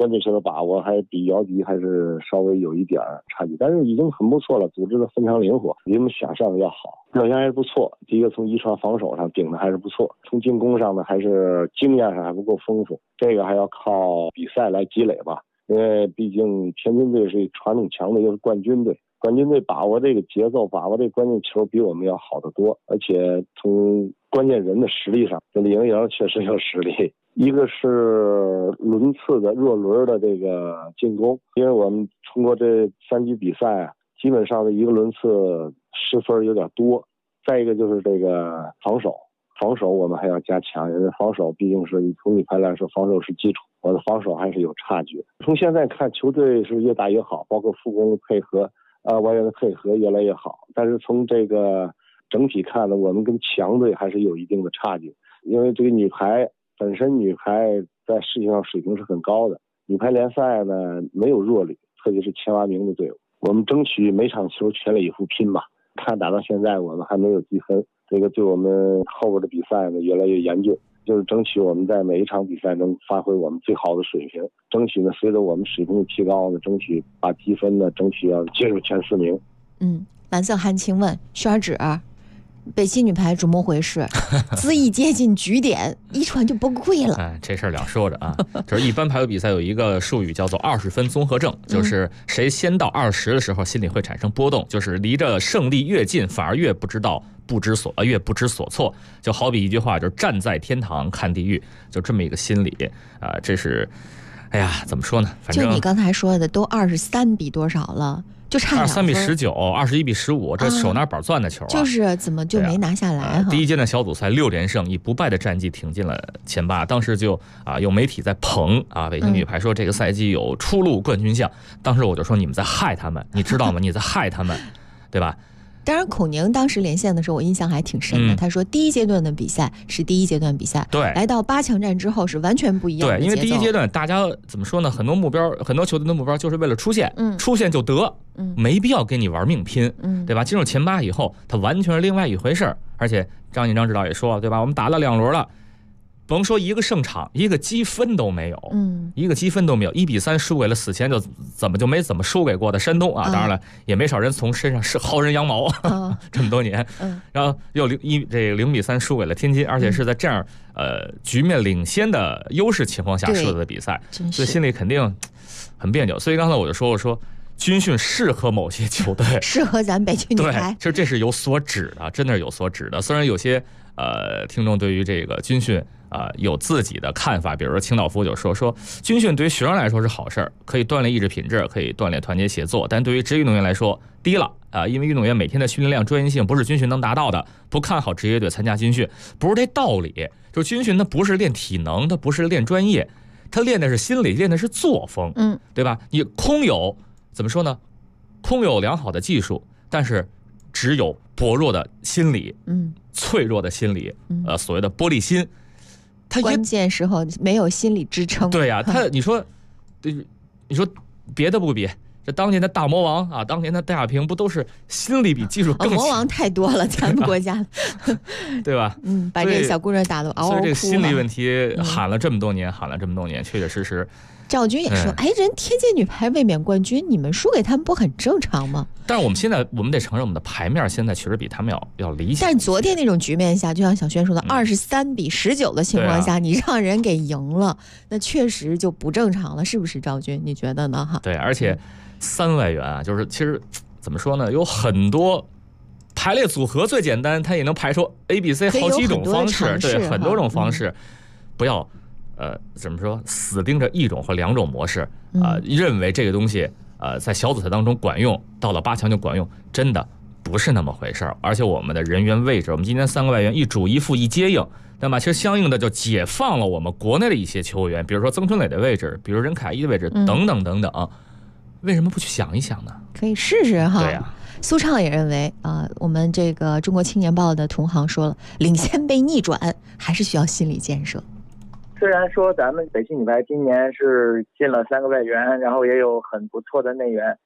关键球的把握还比姚笛还是稍微有一点差距，但是已经很不错了，组织的非常灵活，比我们想象的要好，表现还是不错。第一个从遗传防守上顶的还是不错，从进攻上呢还是经验上还不够丰富，这个还要靠比赛来积累吧。因为毕竟天津队是传统强队，又是冠军队，冠军队把握这个节奏，把握这个关键球比我们要好得多，而且从关键人的实力上，这李盈莹确实有实力。一个是轮次的热轮的这个进攻，因为我们通过这3局比赛基本上的一个轮次失分有点多。再一个就是这个防守我们还要加强，因为防守毕竟是从女排来说，防守是基础，我的防守还是有差距。从现在看，球队是越打越好，包括副攻的配合，外援的配合越来越好。但是从这个整体看呢，我们跟强队还是有一定的差距，因为这个女排本身在世界上水平是很高的，女排联赛呢没有弱旅，特别是前8名的队伍，我们争取每场球全力以赴拼吧。看打到现在我们还没有积分，这个对我们后边的比赛呢越来越严峻，就是争取我们在每一场比赛能发挥我们最好的水平，争取呢随着我们水平的提高呢，争取把积分呢争取要进入前4名。 蓝色汉青问轩芷，北京女排怎么回事？恣意接近局点，一传就崩溃了。 这事儿两说着啊，就是一般排球比赛有一个术语叫做20分综合症，就是谁先到20的时候心里会产生波动，就是离着胜利越近，反而越不知所措。就好比一句话，就是站在天堂看地狱，就这么一个心理啊，这是，哎呀，怎么说呢？反正就你刚才说的，都23比多少了？就差 23比19、21比15，这手拿板攥的球就是怎么就没拿下来？ 第一阶段小组赛6连胜，以不败的战绩挺进了前8。当时就有媒体在捧北京女排说这个赛季有初露冠军相。当时我就说你们在害他们，你知道吗？你在害他们，对吧？ 当然，孔宁当时连线的时候，我印象还挺深的。他说，第一阶段的比赛是第一阶段比赛， 对， 来到8强战之后是完全不一样的节奏。 对，因为第一阶段大家怎么说呢？很多球队的目标就是为了出线，出线就得，没必要跟你玩命拼，对吧？进入前8以后，它完全是另外一回事。而且张锦章指导也说了，对吧？我们打了2轮了。甭说一个胜场，一个积分都没有，一个积分都没有，1比3输给了死前就没怎么输给过的山东啊，当然了，也没少人从身上是薅人羊毛，这么多年，然后又0比3输给了天津，而且是在这样局面领先的优势情况下输的比赛，所以心里肯定很别扭。所以刚才我就说。军训适合某些球队， 适合咱北京女排。 对，这是有所指的，真的是有所指的。虽然有些听众对于这个军训有自己的看法，比如说清道夫就说军训对于学生来说是好事，可以锻炼意志品质，可以锻炼团结协作，但对于职业运动员来说低了因为运动员每天的训练量、专业性不是军训能达到的，不看好职业队参加军训，不是这道理。就军训它不是练体能，它不是练专业，它练的是心理，练的是作风，对吧？你空有怎么说呢？空有良好的技术，但是只有薄弱的心理，脆弱的心理，所谓的玻璃心，他关键时候没有心理支撑。 对呀，你说别的不比，这当年的大魔王当年的戴亚平不都是心理比技术更强？ 魔王太多了，咱们国家， 对吧？ 把这个小姑娘打得嗷嗷哭了。 所以这个心理问题喊了这么多年，确确实实。 赵军也说，人天津女排卫冕冠军，你们输给他们不很正常吗？ 但是我们得承认，我们的牌面现在确实比他们要理想。 但昨天那种局面下，就像小轩说的，23比19的情况下，你让人给赢了，那确实就不正常了，是不是？赵军，你觉得呢？ 对，而且3外援就是其实怎么说呢，有很多排列组合，最简单，它也能排出 A、B、C 好几种方式，对，很多种方式，不要。怎么说？死盯着1种或2种模式认为这个东西在小组赛当中管用，到了8强就管用，真的不是那么回事。而且我们的人员位置，我们今天3个外援一主一副一接应，那么其实相应的就解放了我们国内的一些球员，比如说曾春磊的位置，比如任凯一的位置，等等等等。为什么不去想一想呢？ 可以试试哈。 对呀。 苏畅也认为我们这个中国青年报的同行说了，领先被逆转还是需要心理建设。 虽然说咱们北京女排今年是进了3个外援，然后也有很不错的内援，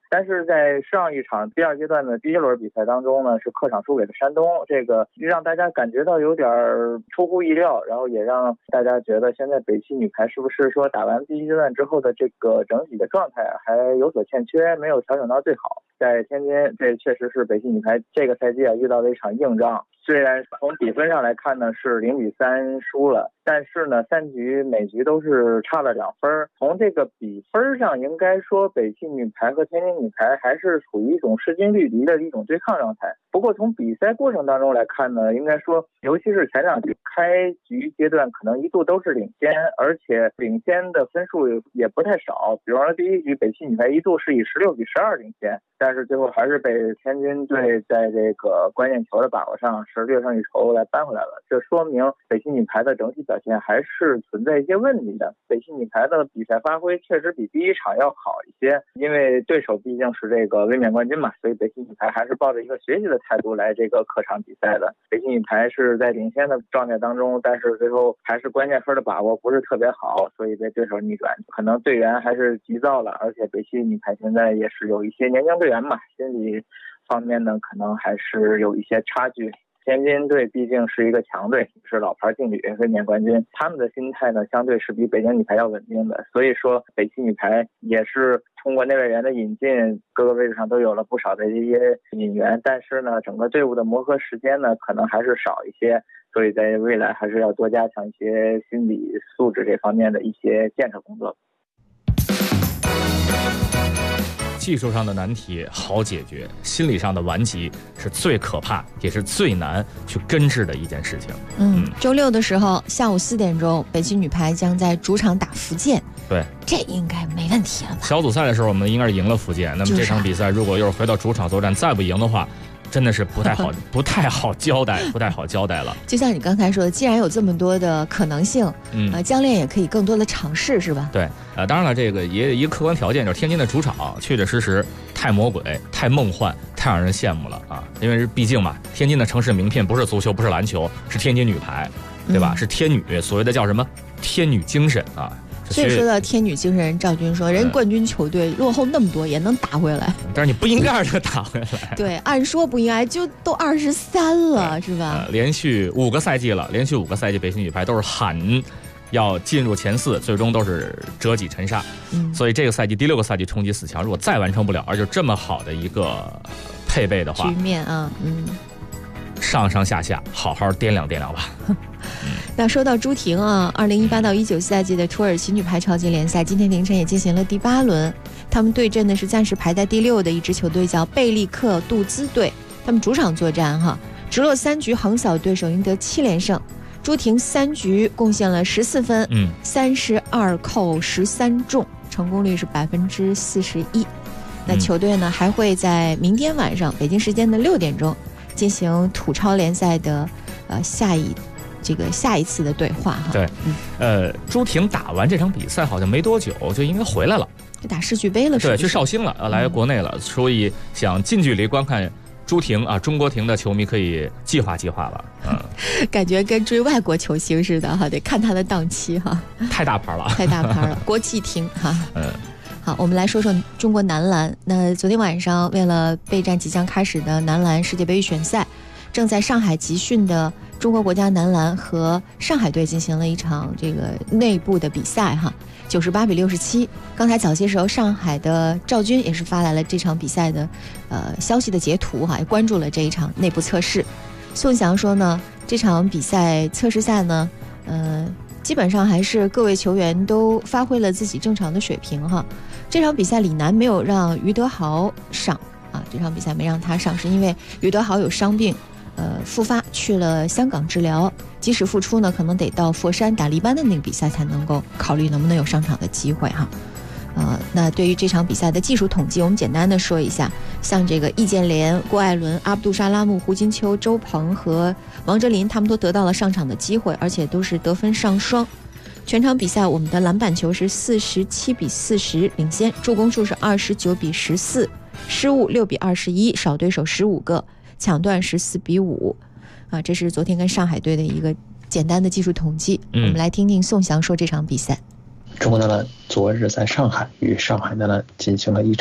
但是在上一场第2阶段的第1轮比赛当中呢，是客场输给了山东，这个让大家感觉到有点出乎意料，然后也让大家觉得现在北汽女排是不是说打完第1阶段之后的这个整体的状态还有所欠缺，没有调整到最好。在天津，这确实是北汽女排这个赛季遇到了一场硬仗。虽然从比分上来看呢是0-3输了，但是呢3局每局都是差了2分。从这个比分上，应该说北汽女排和天津女排还是处于一种势均力敌的一种对抗状态。不过从比赛过程当中来看呢，应该说尤其是前2局开局阶段可能一度都是领先，而且领先的分数也不太少。比方说第1局北汽女排一度是以16-12领先，但是最后还是被天津队在这个关键球的把握上是略胜一筹来扳回来了。这说明北汽女排的整体表现还是存在一些问题的。北汽女排的比赛发挥确实比第1场要好一些，因为对手毕竟是这个卫冕冠军嘛，所以北汽女排还是抱着一个学习的态度来这个客场比赛的。北汽女排是在领先的状态当中，但是最后还是关键分的把握不是特别好，所以被对手逆转。可能队员还是急躁了，而且北汽女排现在也是有一些年轻队员嘛，心理方面呢可能还是有一些差距。天津队毕竟是一个强队，是老牌劲旅卫冕冠军，他们的心态呢相对是比北京女排要稳定的，所以说北汽女排也是通过内外援的引进，各个位置上都有了不少的这些引援，但是呢整个队伍的磨合时间呢可能还是少一些，所以在未来还是要多加强一些心理素质这方面的一些建设工作。 技术上的难题好解决，心理上的顽疾是最可怕也是最难去根治的一件事情。 周6的时候下午4点钟，北汽女排将在主场打福建。 对， 这应该没问题了吧？ 小组赛的时候我们应该是赢了福建，那么这场比赛如果又是回到主场作战再不赢的话，真的是不太好交代了。 就像你刚才说的，既然有这么多的可能性，教练也可以更多的尝试，是吧？ 对，当然了，这个也一个客观条件就是天津的主场确确实实太魔鬼、太梦幻、太让人羡慕了啊！因为毕竟嘛，天津的城市名片不是足球，不是篮球，是天津女排，对吧？是天女，所谓的叫什么天女精神啊。 所以说到天女精神，赵军说人冠军球队落后那么多也能打回来， 但是你不应该让他打回来。 对，按说不应该，就都23了，是吧？ 连续5个赛季了，连续5个赛季北汽女排都是喊要进入前4，最终都是折戟沉沙。所以这个赛季第6个赛季冲击4强，如果再完成不了，而且这么好的一个配备的话， 局面啊， 上上下下好好掂量掂量吧。 那说到朱婷啊，2018到19赛季的土耳其女排超级联赛今天凌晨也进行了第8轮，他们对阵的是暂时排在第6的一支球队，叫贝利克杜兹队，他们主场作战哈，直落3局横扫对手，赢得7连胜。朱婷3局贡献了14分，32扣13中，成功率是41%。那球队呢还会在明天晚上北京时间的6点钟进行土超联赛的下一次的对话哈。 对，朱婷打完这场比赛好像没多久就应该回来了， 就打世俱杯了，是吧？ 对，去绍兴了，来国内了，所以想近距离观看朱婷啊，中国婷的球迷可以计划了。 感觉跟追外国球星似的哈，得看他的档期哈。 太大牌了， 国际婷哈。好，我们来说说中国男篮。那昨天晚上，为了备战即将开始的男篮世界杯预选赛，正在上海集训的中国国家男篮和上海队进行了一场这个内部的比赛哈，98比67。刚才早些时候，上海的赵军也是发来了这场比赛的消息的截图哈，也关注了这一场内部测试。宋翔说呢，这场比赛测试赛呢，基本上还是各位球员都发挥了自己正常的水平哈。这场比赛李楠没有让于德豪上啊，这场比赛没让他上，是因为于德豪有伤病，复发去了香港治疗，即使复出呢，可能得到佛山打黎巴嫩那个比赛才能够考虑能不能有上场的机会哈。那对于这场比赛的技术统计，我们简单的说一下，像这个易建联、郭艾伦、阿卜杜沙拉木、胡金秋、周鹏和王哲林，他们都得到了上场的机会，而且都是得分上双。全场比赛我们的篮板球是47比40领先，助攻数是29比14，失误6比21，少对手15个，抢断14比5。这是昨天跟上海队的一个简单的技术统计。我们来听听宋翔说这场比赛。 中国男篮昨日在上海与上海男篮进行了一场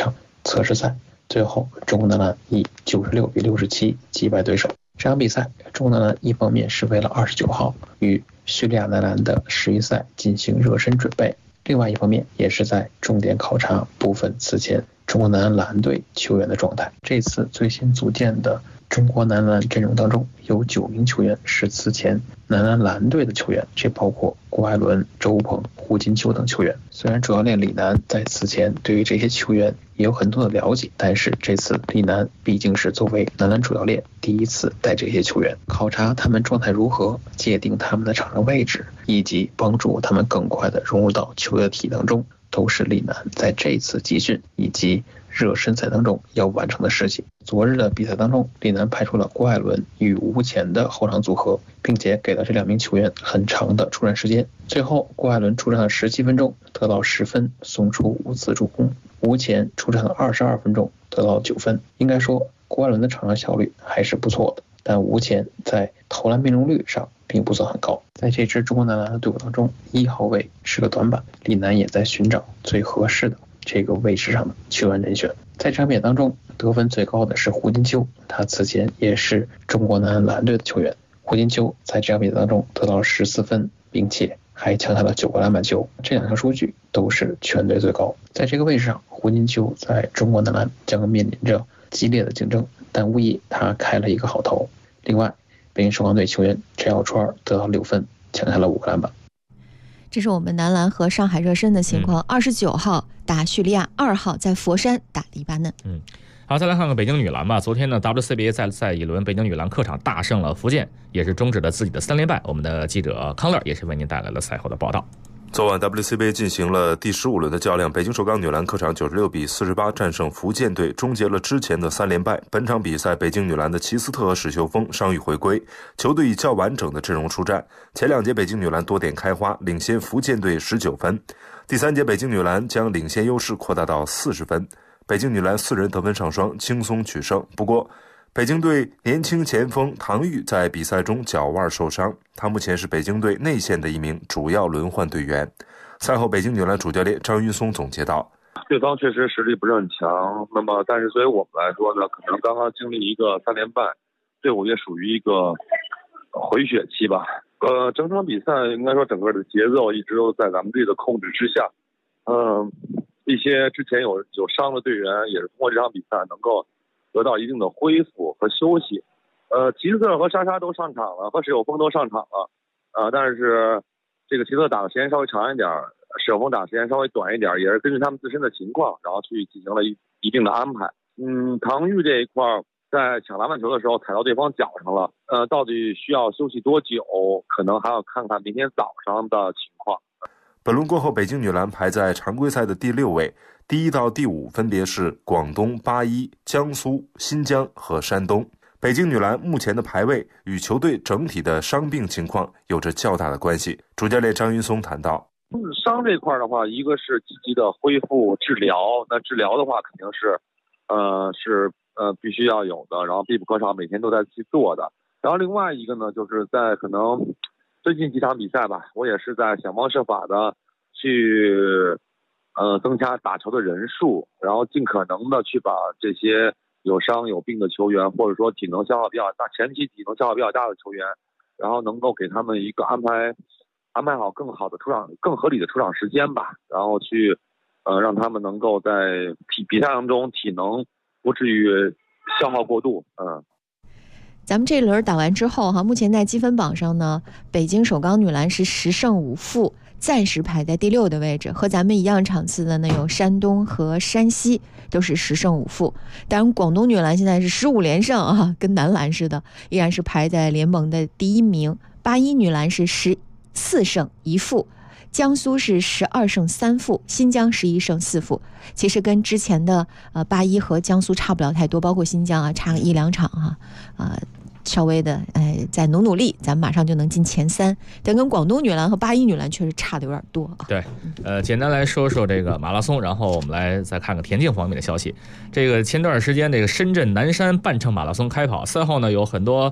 测试赛，最后中国男篮以96比67击败对手。这场比赛，中国男篮一方面是为了29号与叙利亚男篮的世预赛进行热身准备，另外一方面也是在重点考察部分此前中国男篮队球员的状态。这次最新组建的中国男篮阵容当中有9名球员是此前男篮蓝队的球员，这包括郭艾伦、周鹏、胡金秋等球员。虽然主教练李楠在此前对于这些球员也有很多的了解，但是这次李楠毕竟是作为男篮主教练第一次带这些球员，考察他们状态如何，界定他们的场上位置，以及帮助他们更快地融入到球队体当中，都是李楠在这次集训以及热身赛当中要完成的事情。昨日的比赛当中，李楠派出了郭艾伦与吴前的后场组合，并且给了这2名球员很长的出战时间。最后郭艾伦出战了17分钟，得到10分，送出5次助攻；吴前出战了22分钟，得到9分。应该说郭艾伦的场上效率还是不错的，但吴前在投篮命中率上并不算很高。在这支中国男篮的队伍当中，1号位是个短板，李楠也在寻找最合适的这个位置上的球员人选。在这场比赛当中，得分最高的是胡金秋，他此前也是中国男篮蓝队的球员。胡金秋在这场比赛当中得到了14分，并且还抢下了9个篮板球，这2项数据都是全队最高。在这个位置上，胡金秋在中国男篮将面临着激烈的竞争，但无疑他开了一个好头。另外，北京首钢队球员陈小川得到6分，抢下了5个篮板。 这是我们男篮和上海热身的情况。29号打叙利亚，2号在佛山打黎巴嫩。 好，再来看看北京女篮吧。昨天呢 WCBA 再赛一轮，北京女篮客场大胜了福建，也是终止了自己的3连败。我们的记者康乐也是为您带来了赛后的报道。 昨晚 WCBA 进行了第15轮的较量，北京首钢女篮客场96比48战胜福建队，终结了之前的3连败。本场比赛，北京女篮的齐斯特和史秀峰伤愈回归，球队以较完整的阵容出战。前2节北京女篮多点开花，领先福建队19分。第3节北京女篮将领先优势扩大到40分，北京女篮4人得分上双，轻松取胜。不过北京队年轻前锋唐钰在比赛中脚腕受伤，他目前是北京队内线的一名主要轮换队员。赛后，北京女篮主教练张云松总结道： 对方确实实力不是很强，那么但是对于我们来说呢，可能刚刚经历一个3连败，队伍也属于一个回血期吧。整场比赛应该说整个的节奏一直都在咱们队的控制之下。一些之前有伤的队员也是通过这场比赛能够得到一定的恢复和休息。齐斯特和莎莎都上场了，和史友峰都上场了。但是这个齐斯特打的时间稍微长一点，史友峰打的时间稍微短一点，也是根据他们自身的情况，然后去进行了一定的安排。唐钰这一块在抢篮板球的时候踩到对方脚上了，到底需要休息多久，可能还要看看明天早上的情况。 本轮过后，北京女篮排在常规赛的第6位，第1到第5分别是广东、81、江苏、新疆和山东。北京女篮目前的排位与球队整体的伤病情况有着较大的关系。主教练张云松谈到， 伤这块的话，一个是积极的恢复治疗，那治疗的话肯定是必须要有的，然后必不可少，每天都在去做的。然后另外一个呢，就是在可能最近几场比赛吧，我也是在想方设法的去增加打球的人数，然后尽可能的去把这些有伤有病的球员，或者说体能消耗比较大、前期体能消耗比较大的球员，然后能够给他们一个安排好更好的更合理的出场时间吧，然后去让他们能够在比赛当中体能不至于消耗过度。 咱们这轮打完之后目前在积分榜上呢，北京首钢女篮是10胜5负，暂时排在第6的位置。和咱们一样场次的呢有山东和山西，都是10胜5负。当然广东女篮现在是15连胜跟男篮似的，依然是排在联盟的第1名。81女篮是14胜1负，江苏是12胜3负，新疆11胜4负。其实跟之前的81和江苏差不了太多，包括新疆差个1-2场稍微的再努力，咱们马上就能进前3。但跟广东女篮和81女篮确实差的有点多对，简单来说说这个马拉松，然后我们来再看看田径方面的消息。这个前段时间这个深圳南山半程马拉松开跑，赛后呢有很多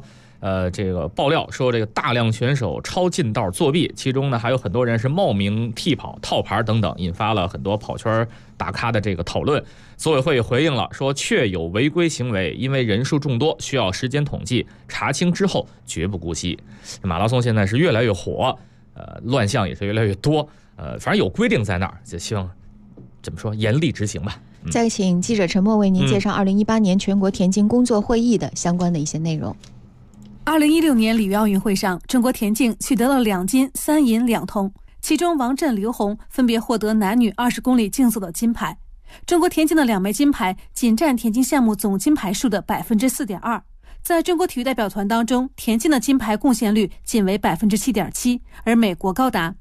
这个爆料说这个大量选手抄近道作弊，其中呢还有很多人是冒名替跑、套牌等等，引发了很多跑圈大咖的这个讨论。组委会回应了，说确有违规行为，因为人数众多，需要时间统计查清之后绝不姑息。马拉松现在是越来越火，乱象也是越来越多，反正有规定在那儿，就希望怎么说严厉执行吧。 再请记者陈默为您介绍2018年全国田径工作会议的相关的一些内容。 2016年里约奥运会上，中国田径取得了2金3银2铜，其中王震、刘虹分别获得男女20公里竞走的金牌。中国田径的2枚金牌仅占田径项目总金牌数的 4.2%。在中国体育代表团当中，田径的金牌贡献率仅为 7.7%， 而美国高达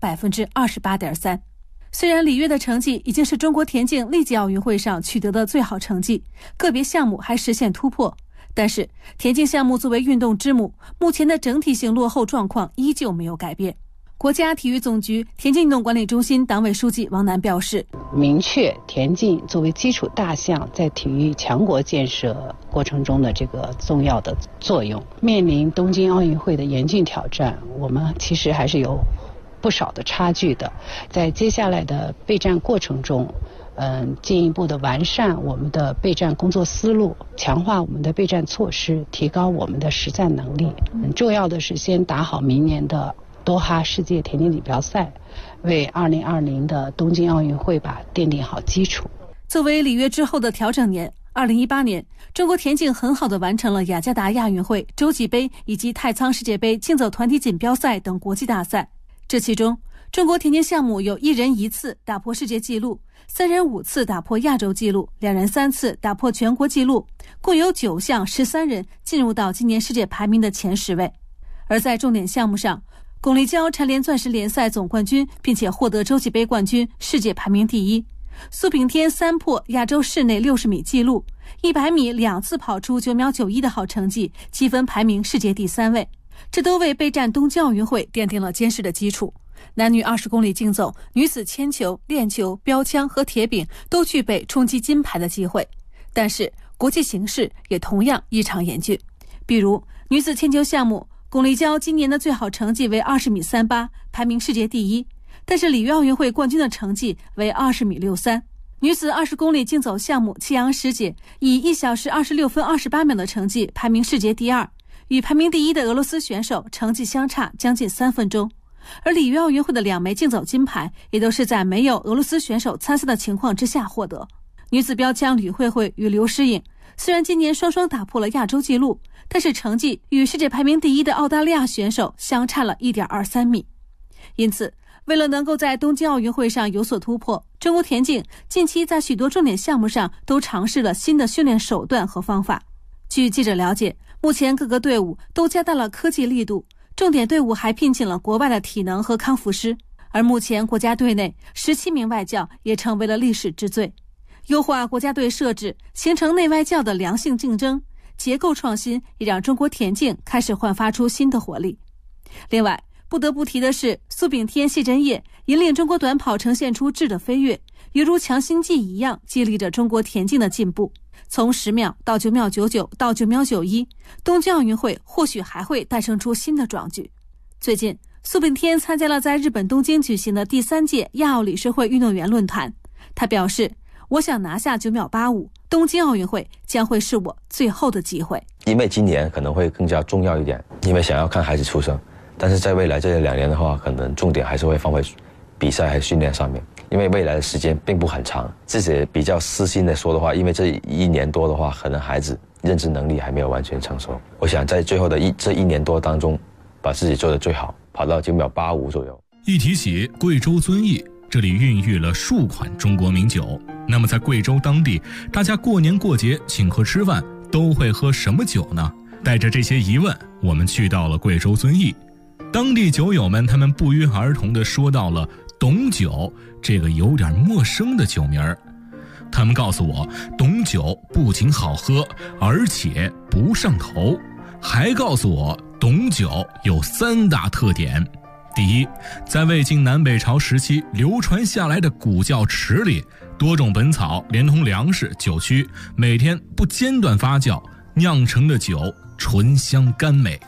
28.3%。虽然里约的成绩已经是中国田径历届奥运会上取得的最好成绩，个别项目还实现突破，但是田径项目作为运动之母，目前的整体性落后状况依旧没有改变。国家体育总局田径运动管理中心党委书记王楠表示， 明确田径作为基础大项在体育强国建设过程中的这个重要的作用。面临东京奥运会的严峻挑战，我们其实还是有不少的差距的。在接下来的备战过程中，进一步的完善我们的备战工作思路，强化我们的备战措施，提高我们的实战能力。重要的是先打好明年的多哈世界田径锦标赛，为2020的东京奥运会奠定好基础。 作为里约之后的调整年，2018年，中国田径很好地完成了雅加达亚运会、洲际杯以及太仓世界杯竞走团体锦标赛等国际大赛。这其中，中国田径项目有1人1次打破世界纪录，3人5次打破亚洲纪录，2人3次打破全国纪录，共有9项13人进入到今年世界排名的前10位。而在重点项目上，巩立姣蝉联钻石联赛总冠军，并且获得洲际杯冠军，世界排名第1。苏炳添3破亚洲室内60米纪录，100米2次跑出9秒91的好成绩，积分排名世界第3位。这都为备战东京奥运会奠定了坚实的基础。男女20公里竞走、女子铅球、链球、标枪和铁饼都具备冲击金牌的机会，但是国际形势也同样异常严峻。比如女子铅球项目，巩立姣今年的最好成绩为20米38，排名世界第1，但是里约奥运会冠军的成绩为20米63。女子20公里竞走项目，齐杨师姐以1小时26分28秒的成绩排名世界第2，与排名第1的俄罗斯选手成绩相差将近3分钟。而里约奥运会的2枚竞走金牌也都是在没有俄罗斯选手参赛的情况之下获得。女子标枪吕慧慧与刘诗颖虽然今年双双打破了亚洲纪录，但是成绩与世界排名第1的澳大利亚选手相差了 1.23 米。因此，为了能够在东京奥运会上有所突破，中国田径近期在许多重点项目上都尝试了新的训练手段和方法。据记者了解，目前各个队伍都加大了科技力度，重点队伍还聘请了国外的体能和康复师，而目前国家队内17名外教也成为了历史之最。优化国家队设置，形成内外教的良性竞争，结构创新也让中国田径开始焕发出新的活力。另外，不得不提的是，苏炳添、谢震业引领中国短跑呈现出质的飞跃，犹如强心剂一样激励着中国田径的进步。从10秒到9秒99到9秒91，东京奥运会或许还会诞生出新的壮举。最近，苏炳添参加了在日本东京举行的第3届亚奥理事会运动员论坛，他表示，我想拿下9秒85，东京奥运会将会是我最后的机会。 因为今年可能会更加重要一点，因为想要看孩子出生，但是在未来这2年的话，可能重点还是会放回比赛还是训练上面，因为未来的时间并不很长。自己比较私心的说的话，因为这1年多的话，可能孩子认知能力还没有完全成熟。我想在最后的这1年多当中，把自己做得最好，跑到9秒85左右。 一提起贵州遵义，这里孕育了数款中国名酒。那么在贵州当地，大家过年过节请客吃饭都会喝什么酒呢？带着这些疑问，我们去到了贵州遵义。当地酒友们他们不约而同地说到了董酒这个有点陌生的酒名儿。他们告诉我，董酒不仅好喝，而且不上头，还告诉我董酒有3大特点。第一，在魏晋南北朝时期流传下来的古窖池里，多种本草连同粮食、酒曲，每天不间断发酵，酿成的酒醇香甘美。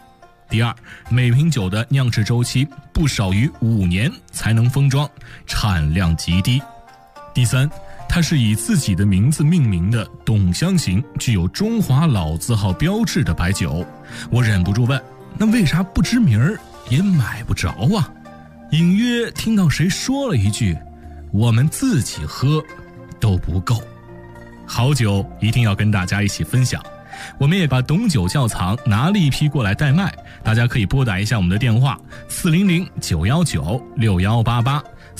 第二，每瓶酒的酿制周期不少于5年才能封装，产量极低。第三，它是以自己的名字命名的董香型，具有中华老字号标志的白酒。我忍不住问，那为啥不知名儿也买不着啊？隐约听到谁说了一句，我们自己喝都不够。好酒一定要跟大家一起分享，我们也把董酒窖藏拿了一批过来代卖，大家可以拨打一下我们的电话400-919-6188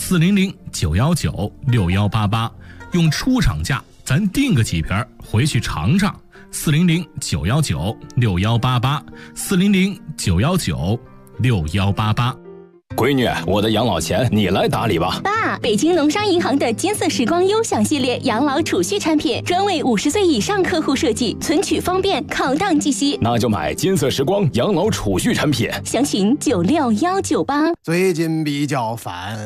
400-919-6188，用出厂价咱订个几瓶回去尝尝。400-919-6188 400-919-6188。 闺女，我的养老钱你来打理吧。 爸，北京农商银行的金色时光优享系列养老储蓄产品，专为50岁以上客户设计，存取方便，考档即息。 那就买金色时光养老储蓄产品， 详询96198。 最近比较烦，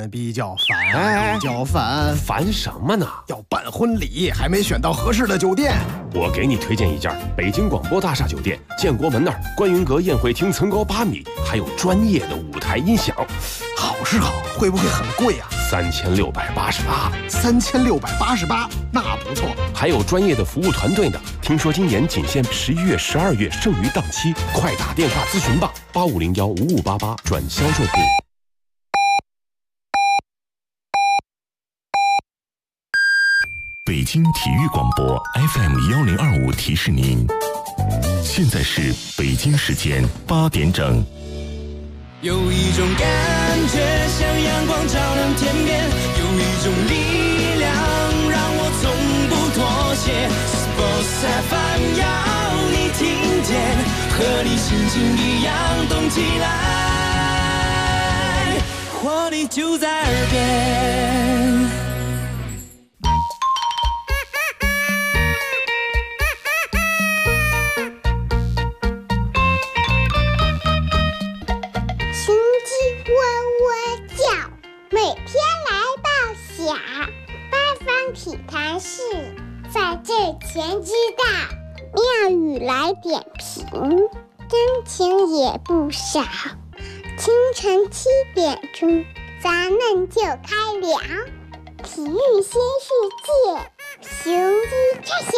烦什么呢？ 要办婚礼，还没选到合适的酒店。 我给你推荐一家北京广播大厦酒店，建国门那儿观云阁宴会厅层高8米，还有专业的舞台音响。 好是好，会不会很贵啊 ？3688。 3688，那不错。 还有专业的服务团队呢。听说今年仅限11月、12月剩余档期，快打电话咨询吧，85015588转销售部。 北京体育广播 FM1025提示您，现在是北京时间8点整。 有一种感觉像阳光照亮天边，有一种力量让我从不妥协。Sports FM 要你听见，和你心情一样动起来，活力就在耳边。 体坛事，在这前知道，妙语来点评，真情也不少。清晨7点钟，咱们就开聊体育新世界，雄鸡之侠。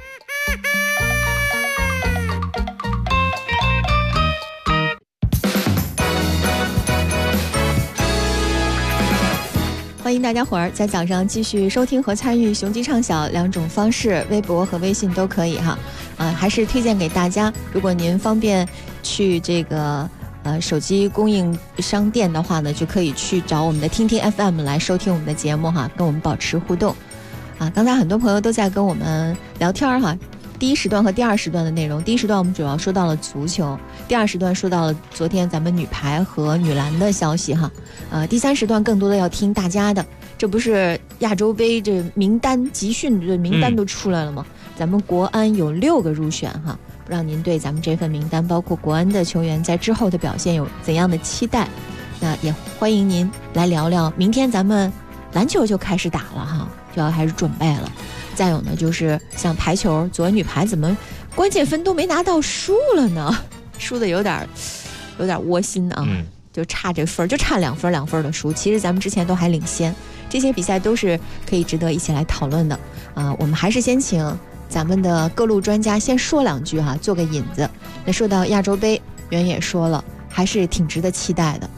欢迎大家伙儿在早上继续收听和参与雄鸡畅晓2种方式，微博和微信都可以哈。还是推荐给大家，如果您方便去这个手机供应商店的话呢，就可以去找我们的听听 FM 来收听我们的节目哈，跟我们保持互动。刚才很多朋友都在跟我们聊天哈。第一时段和第二时段的内容，第一时段我们主要说到了足球，第二时段说到了昨天咱们女排和女篮的消息哈。第三时段更多的要听大家的，这不是亚洲杯这名单集训这名单都出来了吗？咱们国安有6个入选哈，不知道您对咱们这份名单，包括国安的球员在之后的表现有怎样的期待？那也欢迎您来聊聊，明天咱们篮球就开始打了哈，就要开始准备了。再有呢，就是像排球，昨天女排怎么关键分都没拿到，输了呢？输的有点窝心啊，就差这分，就差2分的输。其实咱们之前都还领先，这些比赛都是可以值得一起来讨论的我们还是先请咱们的各路专家先说2句哈，做个引子。那说到亚洲杯，袁也说了，还是挺值得期待的。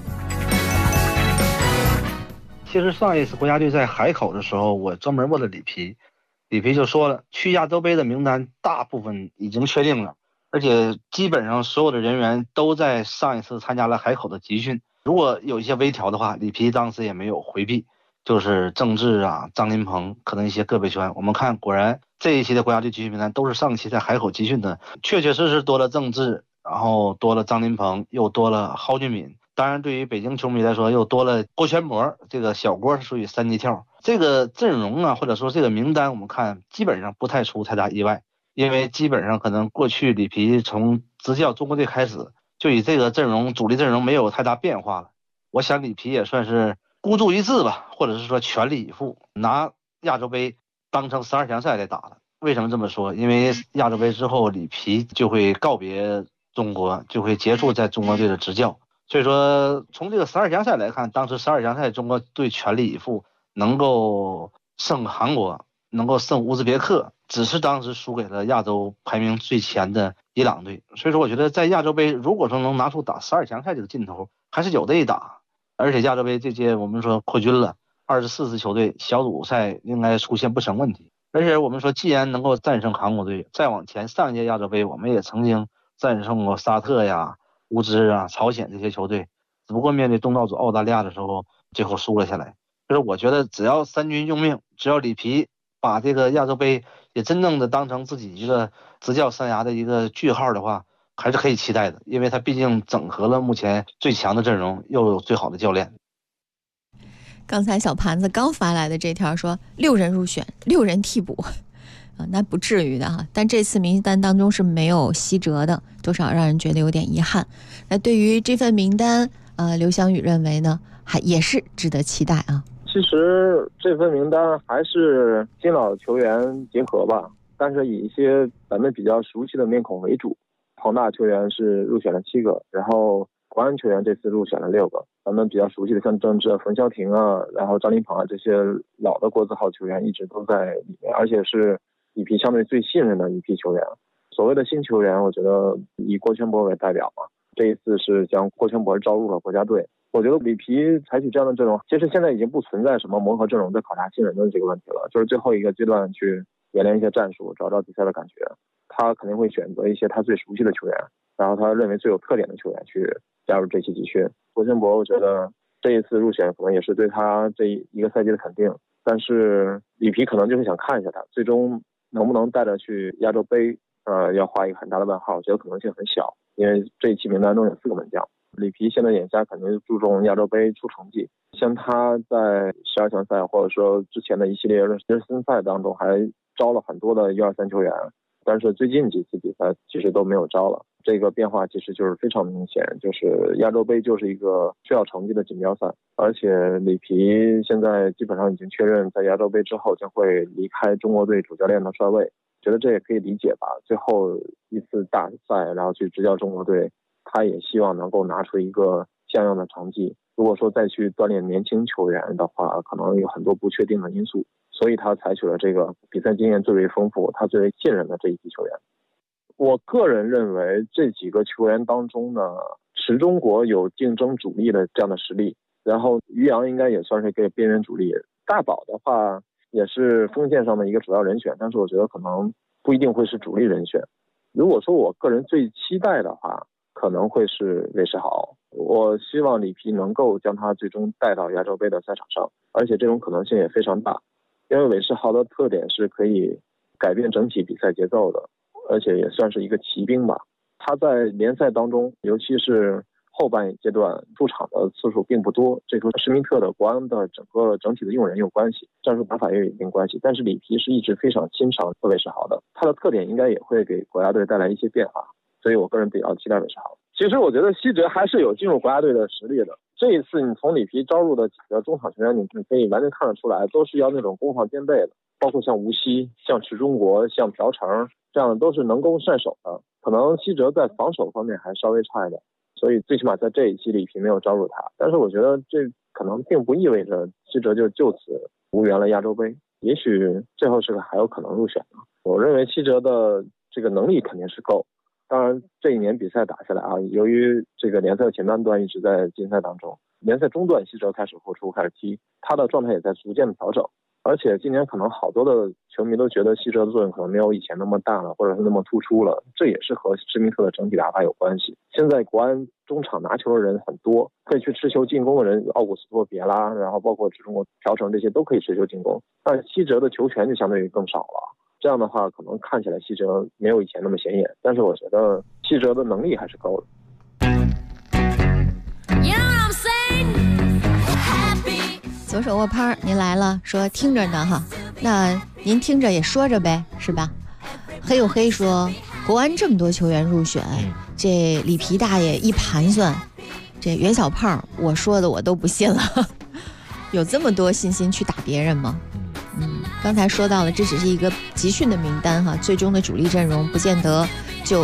其实上一次国家队在海口的时候，我专门问了里皮就说了，去亚洲杯的名单大部分已经确定了，而且基本上所有的人员都在上一次参加了海口的集训。如果有一些微调的话，里皮当时也没有回避，就是郑智啊、张琳芃，可能一些个别球员。我们看，果然这一期的国家队集训名单都是上期在海口集训的，确实多了郑智，然后多了张琳芃，又多了蒿俊闵。当然，对于北京球迷来说，又多了郭全博，这个小郭是属于3级跳。这个阵容啊，或者说这个名单，我们看基本上不太出太大意外，因为基本上可能过去里皮从执教中国队开始，就以这个阵容主力阵容没有太大变化了。我想里皮也算是孤注一掷吧，或者是说全力以赴，拿亚洲杯当成12强赛来打了。为什么这么说？因为亚洲杯之后，里皮就会告别中国，就会结束在中国队的执教。所以说从这个12强赛来看，当时12强赛中国队全力以赴，能够胜韩国，能够胜乌兹别克，只是当时输给了亚洲排名最前的伊朗队。所以说我觉得在亚洲杯如果说能拿出打12强赛这个劲头，还是有的一打。而且亚洲杯这届我们说扩军了，24支球队，小组赛应该出现不成问题。而且我们说既然能够战胜韩国队，再往前上一届亚洲杯我们也曾经战胜过沙特呀、乌兹啊、朝鲜这些球队，只不过面对东道主澳大利亚的时候最后输了下来。就是我觉得只要三军用命，只要里皮把这个亚洲杯也真正的当成自己一个执教生涯的一个句号的话，还是可以期待的，因为他毕竟整合了目前最强的阵容，又有最好的教练。 刚才小盘子刚发来的这条说6人入选，6人替补那不至于的哈。但这次名单当中是没有西哲的，多少让人觉得有点遗憾。那对于这份名单，刘翔宇认为呢，也是值得期待啊。 其实这份名单还是新老球员结合吧，但是以一些咱们比较熟悉的面孔为主。恒大球员是入选了7个，然后国安球员这次入选了6个。咱们比较熟悉的像郑智、冯潇霆啊，然后张琳芃啊，这些老的国字号球员一直都在里面，而且是一批相对最信任的一批球员。所谓的新球员，我觉得以郭全博为代表嘛，这一次是将郭全博招入了国家队。我觉得里皮采取这样的阵容，其实现在已经不存在什么磨合阵容在考察新人的这个问题了，就是最后一个阶段去演练一些战术，找比赛的感觉。他肯定会选择一些他最熟悉的球员，然后他认为最有特点的球员去加入这期集训。郭全博我觉得这一次入选可能也是对他这一个赛季的肯定，但是里皮可能就是想看一下他最终能不能带着去亚洲杯，要画一个很大的问号，我觉得可能性很小，因为这一期名单中有4个门将。里皮现在眼下肯定注重亚洲杯出成绩，像他在12强赛或者说之前的一系列热身赛当中还招了很多的123球员，但是最近几次比赛其实都没有招了。这个变化其实就是非常明显，就是亚洲杯就是一个需要成绩的锦标赛，而且里皮现在基本上已经确认在亚洲杯之后将会离开中国队主教练的帅位，觉得这也可以理解吧。最后一次大赛然后去执教中国队，他也希望能够拿出一个像样的成绩。如果说再去锻炼年轻球员的话，可能有很多不确定的因素，所以他采取了这个比赛经验最为丰富、他最为信任的这一批球员。我个人认为这几个球员当中呢，池中国有竞争主力的这样的实力，然后于洋应该也算是一个边缘主力，大宝的话也是锋线上的一个主要人选，但是我觉得可能不一定会是主力人选。如果说我个人最期待的话，可能会是韦世豪，我希望里皮能够将他最终带到亚洲杯的赛场上，而且这种可能性也非常大，因为韦世豪的特点是可以改变整体比赛节奏的，而且也算是一个骑兵吧。他在联赛当中，尤其是后半阶段出场的次数并不多，这和施密特的国安的整体的用人有关系，战术打法也有一定关系。但是里皮是一直非常欣赏韦世豪的，他的特点应该也会给国家队带来一些变化，所以我个人比较期待韦世豪。其实我觉得西哲还是有进入国家队的实力的。这一次你从里皮招入的几个中场球员，你可以完全看得出来，都是要那种攻防兼备的，包括像吴曦、像池中国、像朴成这样的都是能攻善守的。可能西哲在防守方面还稍微差一点，所以最起码在这一期里皮没有招入他。但是我觉得这可能并不意味着西哲就此无缘了亚洲杯，也许最后是还有可能入选的。我认为西哲的这个能力肯定是够。当然这一年比赛打下来啊，由于这个联赛前半段一直在禁赛当中，联赛中段西哲开始复出开始踢，他的状态也在逐渐的调整。而且今年可能好多的球迷都觉得西哲的作用可能没有以前那么大了，或者是那么突出了，这也是和施密特的整体打法有关系。现在国安中场拿球的人很多，可以去持球进攻的人，奥古斯托、别拉，然后包括中国朴成这些都可以持球进攻，但西哲的球权就相对于更少了。这样的话可能看起来西哲没有以前那么显眼，但是我觉得西哲的能力还是够的。 左手握拍您来了，说听着呢哈，那您听着也说着呗，是吧？黑有黑说国安这么多球员入选，这里皮大爷一盘算，这袁小胖我说的我都不信了有这么多信心去打别人吗？刚才说到了这只是一个集训的名单哈，最终的主力阵容不见得就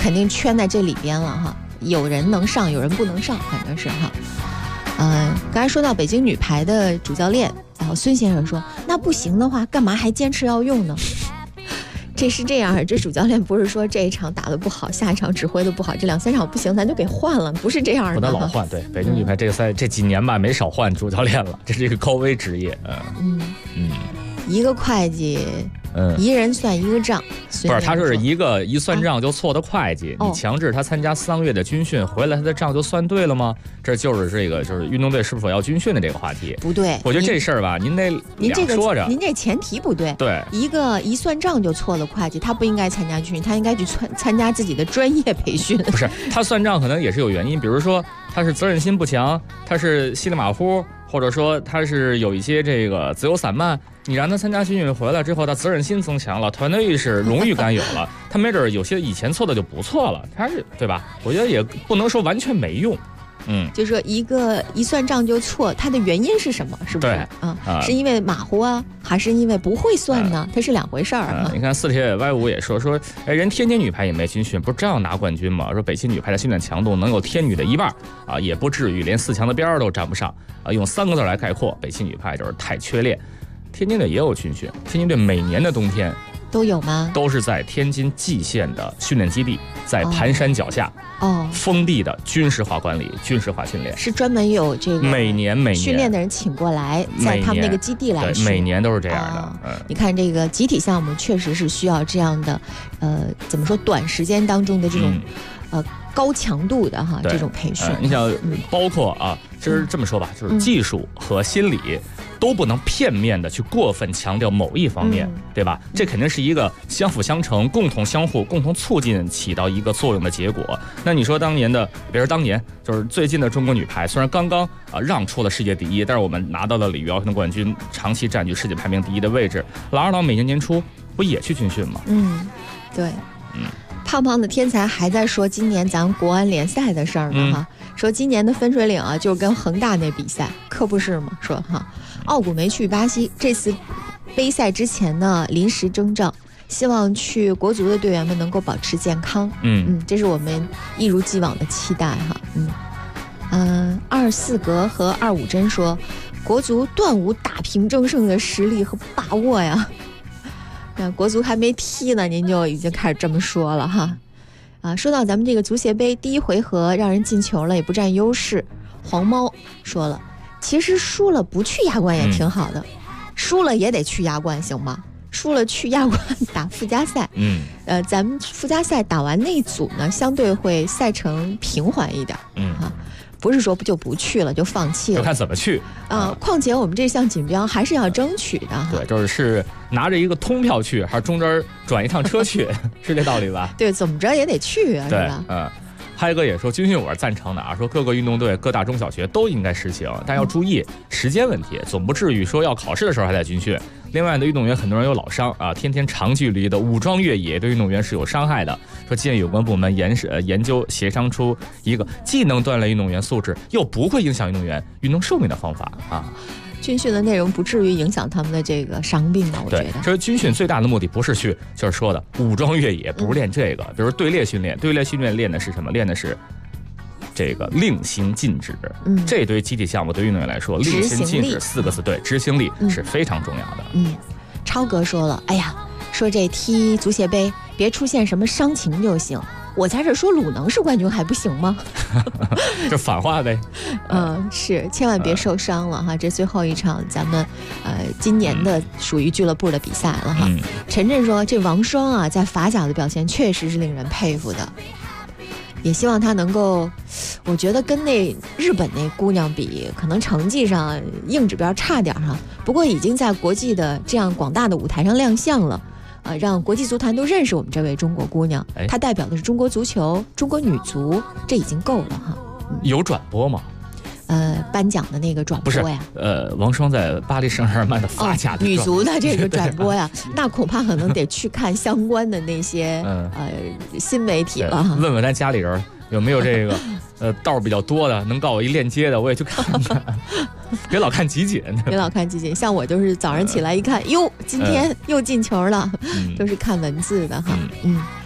肯定圈在这里边了哈。有人能上，有人不能上，反正是哈。刚才说到北京女排的主教练，然后孙先生说，那不行的话，干嘛还坚持要用呢？这是这样，这主教练不是说这一场打得不好，下一场指挥的不好，这2、3场不行，咱就给换了，不是这样的。 不能老换，对，北京女排这个赛这几年吧，没少换主教练了，这是一个高危职业。 一个会计，一人算一个账。 不是，他是一算账就错的会计，你强制他参加3个月的军训，回来他的账就算对了吗？这就是这个就是运动队是否要军训的这个话题。 不对， 我觉得这事儿吧，您这说着， 您这前提不对。 对， 一算账就错的会计，他不应该参加军训，他应该去参加自己的专业培训。 不是，他算账可能也是有原因，比如说他是责任心不强，他是稀里马虎，或者说他是有一些这个自由散漫。你让他参加军训回来之后，他责任心增强了，团队意识、荣誉感有了，他没准有些以前错的就不错了，他是对吧？我觉得也不能说完全没用。 就是说一算账就错，它的原因是什么？是不是是因为马虎啊，还是因为不会算呢？它是2回事儿。 你看四铁歪五也说，人天津女排也没军训，不是照样拿冠军吗？说北京女排的训练强度能有天女的1半啊，也不至于连4强的边儿都沾不上啊。用3个字来概括，北京女排就是太缺练。天津队也有军训，天津队每年的冬天都有吗？ 都是在天津蓟县的训练基地，在盘山脚下封闭的军事化管理、军事化训练， 是专门有这个每年训练的人请过来，在他们那个基地来训， 每年都是这样的。 你看这个集体项目确实是需要这样的，怎么说短时间当中的这种高强度的哈这种培训。 你想包括啊，其实这么说吧，就是技术和心理都不能片面的去过分强调某一方面，对吧？这肯定是一个相辅相成、共同相互、共同促进起到一个作用的结果。那你说当年的，别说当年，就是最近的中国女排，虽然刚刚让出了世界第一，但是我们拿到了里约奥运的冠军，长期占据世界排名第1的位置。郎二郎每年年初不也去军训吗？ 对，胖胖的天才还在说今年咱国安联赛的事儿呢哈，说今年的分水岭啊，就是跟恒大那比赛，可不是吗？说哈，奥古没去巴西，这次杯赛之前呢临时征召，希望去国足的队员们能够保持健康。这是我们一如既往的期待哈。24格和25针说，国足断无打平争胜的实力和把握呀。那国足还没踢呢，您就已经开始这么说了哈。说到咱们这个足协杯第1回合让人进球了，也不占优势。黄猫说了，其实输了不去亚冠也挺好的，输了也得去亚冠行吗？输了去亚冠打附加赛。咱们附加赛打完那一组呢，相对会赛程平缓一点。不是说就不去了就放弃了， 就看怎么去况且我们这项锦标还是要争取的。 对，就是拿着一个通票去，还是中间转一趟车去，是这道理吧？ 对，怎么着也得去啊，是吧？ 嗨哥也说，军训我是赞成的啊，说各个运动队、各大中小学都应该实行，但要注意时间问题，总不至于说要考试的时候还在军训。另外的运动员很多人有老伤啊，天天长距离的武装越野对运动员是有伤害的。说建议有关部门研究协商出一个既能锻炼运动员素质，又不会影响运动员运动寿命的方法啊。 军训的内容不至于影响他们的这个伤病吧？我觉得， 这是军训最大的目的，不是去就是说的武装越野，不是练这个。比如队列训练，队列训练练的是什么？练的是这个令行禁止。这对集体项目对运动员来说，令行禁止4个字，对，执行力是非常重要的。 超哥说了，哎呀，说这踢足协杯别出现什么伤情就行。我在这说鲁能是冠军还不行吗？ 这反话呗。 是，千万别受伤了哈。这最后一场咱们今年的属于俱乐部的比赛了哈。陈震说，这王霜啊在法甲的表现确实是令人佩服的，也希望她能够，我觉得跟那日本那姑娘比，可能成绩上硬指标差点哈，不过已经在国际的这样广大的舞台上亮相了。让国际足坛都认识我们这位中国姑娘，她代表的是中国足球、中国女足，这已经够了哈。 有转播吗？ 颁奖的那个转播呀， 王霜在巴黎圣日耳曼的法甲的女足的这个转播呀，那恐怕可能得去看相关的那些新媒体了。 问问咱家里人有没有这个道比较多的，能告我一链接的，我也去看看。别老看集锦， 别老看集锦。像我就是早上起来一看，哟，今天又进球了，都是看文字的哈。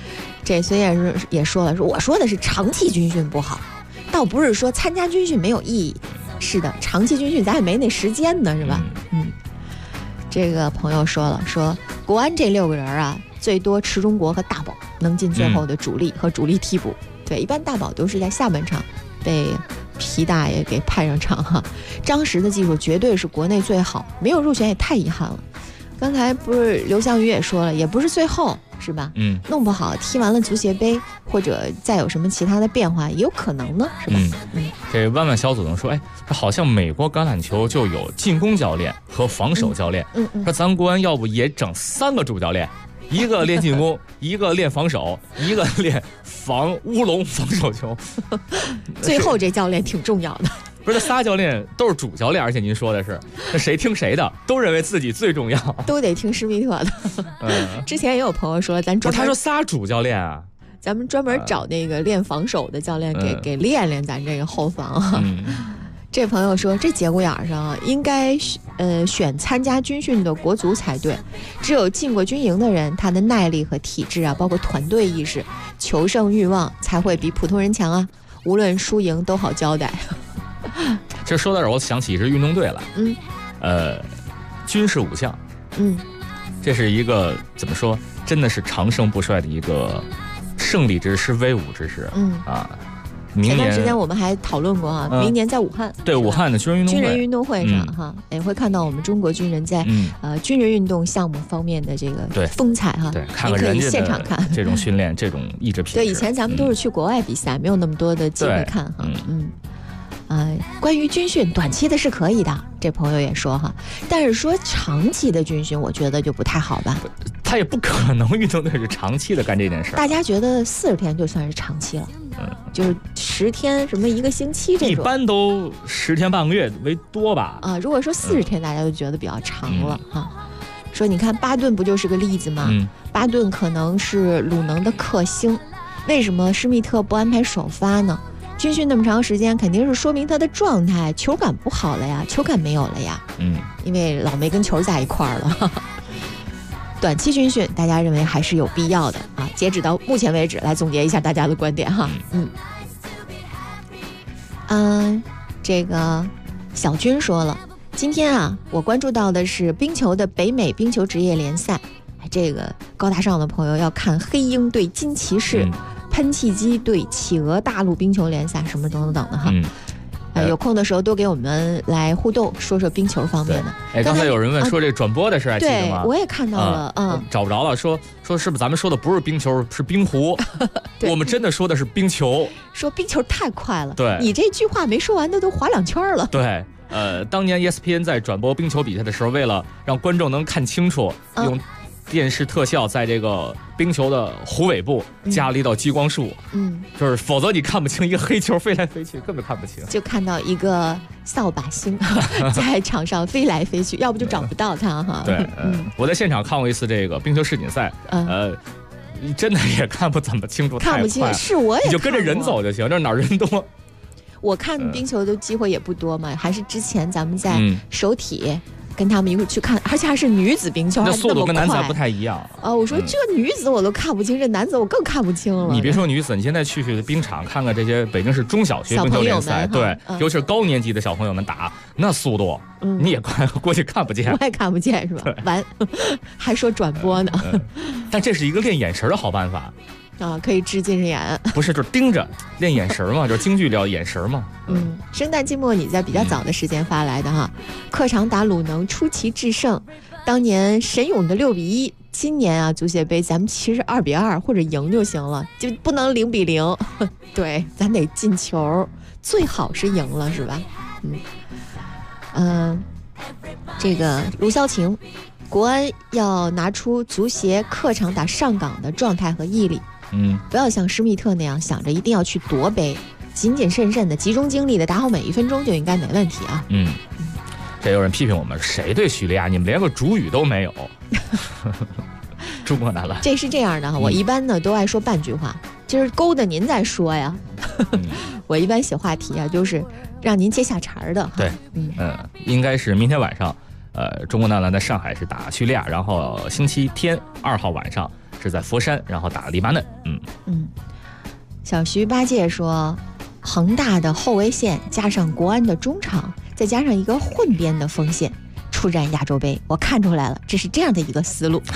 这孙燕也说了，说我说的是长期军训不好，倒不是说参加军训没有意义。是的，长期军训咱也没那时间呢，是吧？这个朋友说了，说国安这6个人啊，最多池忠国和大宝能进最后的主力和主力替补。对，一般大宝都是在下半场被皮大爷给派上场哈。张石的技术绝对是国内最好，没有入选也太遗憾了。刚才不是刘翔宇也说了，也不是最后，是吧？弄不好踢完了足协杯，或者再有什么其他的变化，也有可能呢，是吧？ 这万万小祖宗说，哎，这好像美国橄榄球就有进攻教练和防守教练，说咱国安要不也整3个主教练，一个练进攻，一个练防守，一个练防乌龙防守球。 最后这教练挺重要的。 不是，这仨教练都是主教练，而且您说的是，那谁听谁的，都认为自己最重要， 都得听施密特的。之前也有朋友说，咱专门他说仨主教练啊， 咱们专门找那个练防守的教练给练练咱这个后防。这朋友说，这节骨眼上应该选参加军训的国足才对，只有进过军营的人，他的耐力和体质啊，包括团队意识、求胜欲望才会比普通人强啊，无论输赢都好交代。 其实说到这儿，我想起一支运动队了，军事5项，这是一个怎么说，真的是长盛不衰的一个胜利之师、威武之师， 前段时间我们还讨论过哈，明年在武汉， 对武汉的军人运动会上哈，也会看到我们中国军人在军人运动项目方面的这个风采哈， 对，看看人家现场看这种训练，这种意志品质。 对，以前咱们都是去国外比赛，没有那么多的机会看哈，关于军训，短期的是可以的，这朋友也说哈，但是说长期的军训，我觉得就不太好吧。 他也不可能运动队是长期的干这件事。 大家觉得40天就算是长期了，就是10天什么1个星期这种， 一般都10天半个月为多吧。 如果说40天，大家就觉得比较长了哈。说你看巴顿不就是个例子吗？巴顿可能是鲁能的克星，为什么施密特不安排首发呢？军训那么长时间，肯定是说明他的状态、球感不好了呀，球感没有了呀。因为老没跟球在一块儿了。短期军训，大家认为还是有必要的啊。截止到目前为止，来总结一下大家的观点哈。这个小军说了，今天啊，我关注到的是冰球的北美冰球职业联赛。这个高大上的朋友要看黑鹰对金骑士。喷气机对企鹅大陆冰球联赛什么等等的哈，有空的时候多给我们来互动，说说冰球方面的。 刚才有人问说这转播的事还记得吗？ 对，我也看到了， 找不着了，说是不是咱们说的不是冰球，是冰壶？我们真的说的是冰球。说冰球太快了，对，你这句话没说完，那都划2圈了。 对，当年 ESPN 在转播冰球比赛的时候，为了让观众能看清楚，用电视特效在这个冰球的弧尾部加了一道激光束，就是否则你看不清一个黑球飞来飞去，根本看不清， 就看到一个扫把星在场上飞来飞去，要不就找不到他哈。 对，我在现场看过一次这个冰球世锦赛，真的也看不怎么清楚， 看不清，是我也你就跟着人走就行，这哪儿人多。 我看冰球的机会也不多嘛，还是之前咱们在首体。跟他们一块去看，而且还是女子冰球， 那速度跟男子不太一样啊！我说这女子我都看不清，这男子我更看不清了。 你别说女子，你现在去冰场看看这些北京市中小学冰球联赛，对，尤其是高年级的小朋友们打那速度，你也估计看不见， 我也看不见是吧？完，还说转播呢。 但这是一个练眼神的好办法。 可以治近视眼， 不是，就是盯着练眼神嘛，就是京剧聊眼神嘛。 圣诞寂寞你在比较早的时间发来的哈，客场打鲁能出奇制胜，当年神勇的6-1，今年啊足协杯咱们其实2-2或者赢就行了，就不能0-0。对，咱得进球，最好是赢了是吧？这个卢潇晴，国安要拿出足协客场打上港的状态和毅力。不要像施密特那样想着一定要去夺杯，谨谨慎慎的集中精力的打好每1分钟就应该没问题啊。 这有人批评我们，谁对叙利亚你们连个主语都没有。中国难了。 这是这样的，我一般呢都爱说半句话，就是勾搭您再说呀。我一般写话题啊，就是让您接下茬的。 对，应该是明天晚上，中国男篮在上海是打叙利亚，然后星期天2号晚上。 是在佛山，然后打黎巴嫩。 小徐八戒说，恒大的后卫线加上国安的中场，再加上一个混编的锋线，出战亚洲杯，我看出来了，这是这样的一个思路。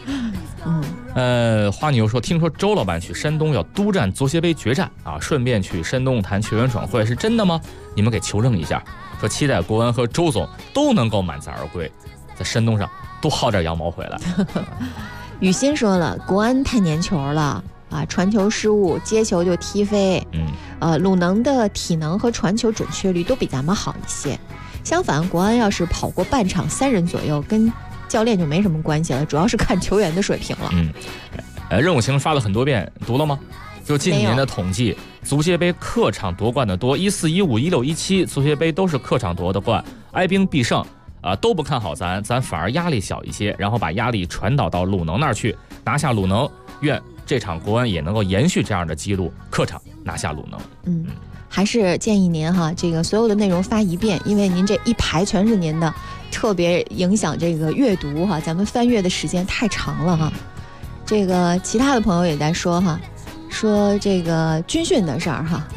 花牛说，听说周老板去山东要督战足协杯决战啊，顺便去山东谈球员转会，是真的吗？你们给求证一下。说期待国安和周总都能够满载而归，在山东上多薅点羊毛回来。 雨欣说了，国安太粘球了啊，传球失误，接球就踢飞。鲁能的体能和传球准确率都比咱们好一些。相反，国安要是跑过半场3人左右，跟教练就没什么关系了，主要是看球员的水平了。 任务型发了很多遍，读了吗？就近年的统计，足协杯客场夺冠的多，14、15、16、17足协杯都是客场夺的冠，哀兵必胜都不看好咱反而压力小一些，然后把压力传导到鲁能那儿去，拿下鲁能。愿这场国安也能够延续这样的记录，客场拿下鲁能。 还是建议您哈，这个所有的内容发一遍，因为您这一排全是您的，特别影响这个阅读哈，咱们翻阅的时间太长了哈。这个其他的朋友也在说哈，说这个军训的事儿哈。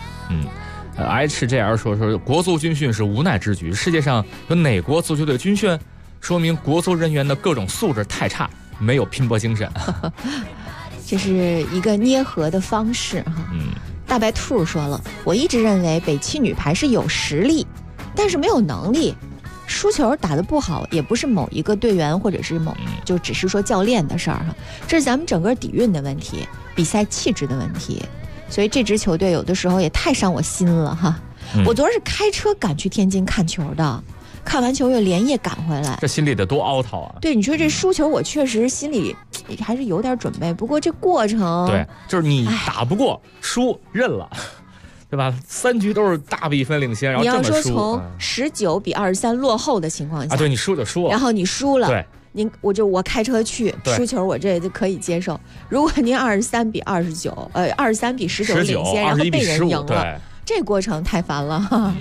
HJR 说国足军训是无奈之举，世界上有哪国足球队军训？说明国足人员的各种素质太差，没有拼搏精神。 这是一个捏合的方式哈。大白兔说了，我一直认为北汽女排是有实力，但是没有能力。输球打得不好，也不是某一个队员或者是就只是说教练的事儿哈，这是咱们整个底蕴的问题，比赛气质的问题。所以这支球队有的时候也太伤我心了哈。我昨儿是开车赶去天津看球的，看完球又连夜赶回来， 这心里得多凹槽啊！ 对，你说这输球，我确实心里还是有点准备，不过这过程， 对，就是你打不过，输认了，对吧？3局都是大比分领先，然后这么输。 你要说从19比23落后的情况下， 对，你输就输了， 然后你输了， 对， 我开车去输球，我这就可以接受。如果您23比29，23比19领先，然后被人赢了，这过程太烦了哈。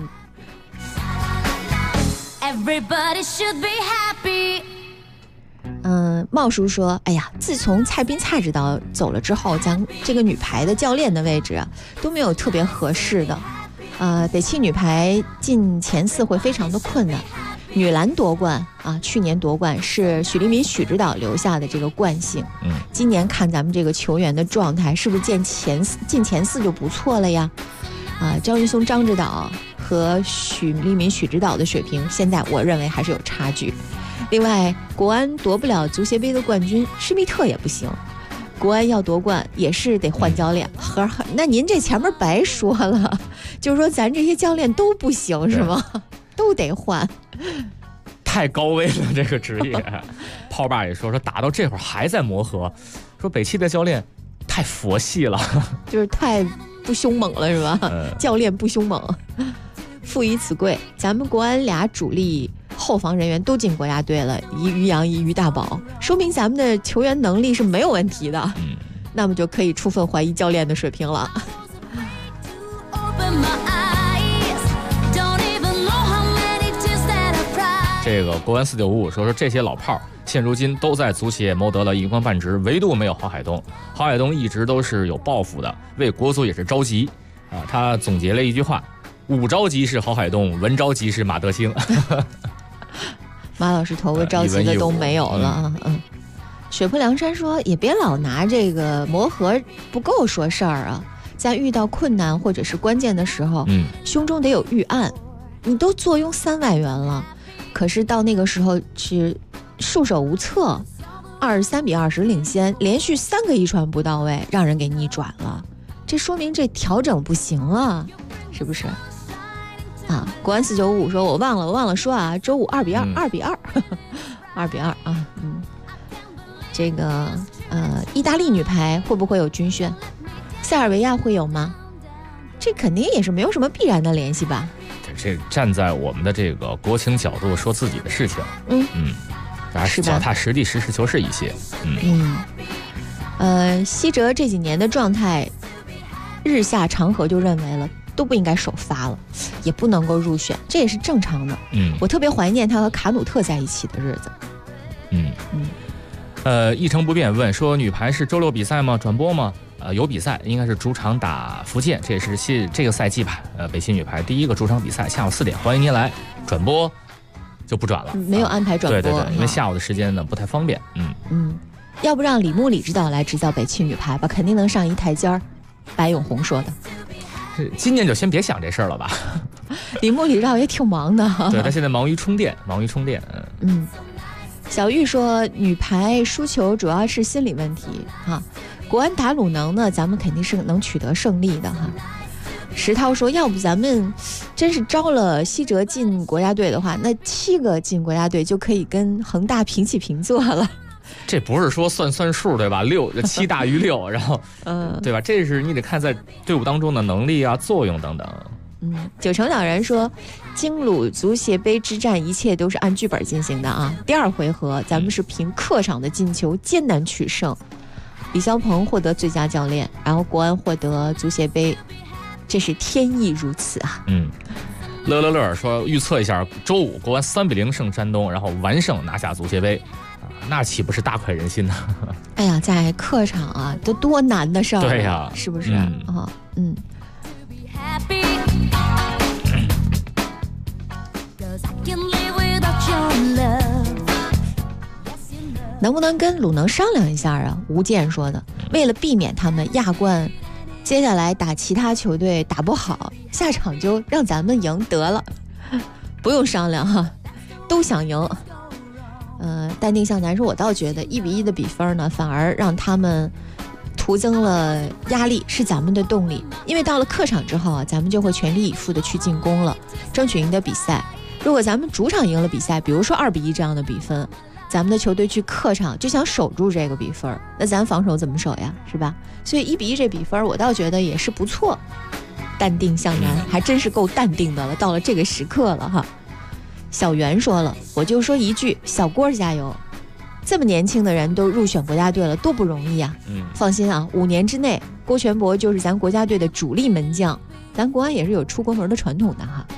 Everybody should be happy。 茂叔说，哎呀，自从蔡斌蔡指导走了之后，咱这个女排的教练的位置啊都没有特别合适的。北汽女排进前4会非常的困难。女篮夺冠啊，去年夺冠是许黎民许指导留下的这个惯性。今年看咱们这个球员的状态，是不是进前4就不错了呀？张玉松张指导和许黎民许指导的水平，现在我认为还是有差距。另外，国安夺不了足协杯的冠军，施密特也不行。国安要夺冠也是得换教练，那您这前面白说了，就是说咱这些教练都不行是吗？都得换， 太高危了这个职业。炮爸也说打到这会儿还在磨合，说北汽的教练太佛系了， 就是太不凶猛了是吧？教练不凶猛。父以此贵，咱们国安俩主力后防人员都进国家队了，一于洋一于大宝，说明咱们的球员能力是没有问题的。那么就可以充分怀疑教练的水平了。 这个国安4955说这些老炮现如今都在足协谋得了一官半职，唯独没有郝海东。郝海东一直都是有抱负的，为国足也是着急啊。他总结了一句话：武着急是郝海东，文着急是马德兴。 马老师头发着急的都没有了。雪泊梁山说，也别老拿这个磨合不够说事儿啊，在遇到困难或者是关键的时候，胸中得有预案。你都坐拥3外援了，可是到那个时候是束手无策，23比20领先，连续3个一传不到位，让人给逆转了。这说明这调整不行了，是不是？国安4955说，我忘了说啊，周五2比2，2比2，2比2啊。这个意大利女排会不会有军训？塞尔维亚会有吗？这肯定也是没有什么必然的联系吧。 这站在我们的这个国情角度说自己的事情，大家脚踏实地、实事求是一些。 西哲这几年的状态，日下长河就认为了都不应该首发了，也不能够入选，这也是正常的。我特别怀念他和卡努特在一起的日子。 一成不变问说女排是周六比赛吗？转播吗？有比赛，应该是主场打福建，这也是这个赛季吧。北汽女排第一个主场比赛，下午4点，欢迎您来。转播就不转了， 没有安排转播， 对，因为下午的时间呢不太方便。 要不让李木李指导来执教北汽女排吧，肯定能上一台阶儿。白永红说的。 今年就先别想这事儿了吧。 李木李指导也挺忙的， 对，他现在忙于充电。 小玉说女排输球主要是心理问题哈。国安打鲁能呢，咱们肯定是能取得胜利的哈。石涛说，要不咱们真是招了西哲进国家队的话，那7个进国家队就可以跟恒大平起平坐了。 这不是说算数对吧？7大于6，然后对吧？这是你得看在队伍当中的能力啊、作用等等。 九成老人说，京鲁足协杯之战一切都是按剧本进行的啊。第2回合咱们是凭客场的进球艰难取胜。李霄鹏获得最佳教练，然后国安获得足协杯，这是天意如此啊。 乐说预测一下，周5国安3-0胜山东，然后完胜拿下足协杯，那岂不是大快人心呢？ 哎呀，在客场啊，都多难的事儿， 对呀， 是不是能不能跟鲁能商量一下啊？吴健说的，为了避免他们亚冠接下来打其他球队打不好，下场就让咱们赢得了，不用商量哈，都想赢。淡定向南说，我倒觉得1-1的比分呢，反而让他们徒增了压力，是咱们的动力。因为到了客场之后啊，咱们就会全力以赴的去进攻了，争取赢得比赛。如果咱们主场赢了比赛，比如说2-1这样的比分，咱们的球队去客场就想守住这个比分，那咱防守怎么守呀？是吧？所以1-1这比分，我倒觉得也是不错。淡定向南还真是够淡定的了，到了这个时刻了哈。小袁说了，我就说一句，小郭加油！这么年轻的人都入选国家队了，多不容易啊！放心啊，5年之内，郭全博就是咱国家队的主力门将，咱国安也是有出国门的传统的哈。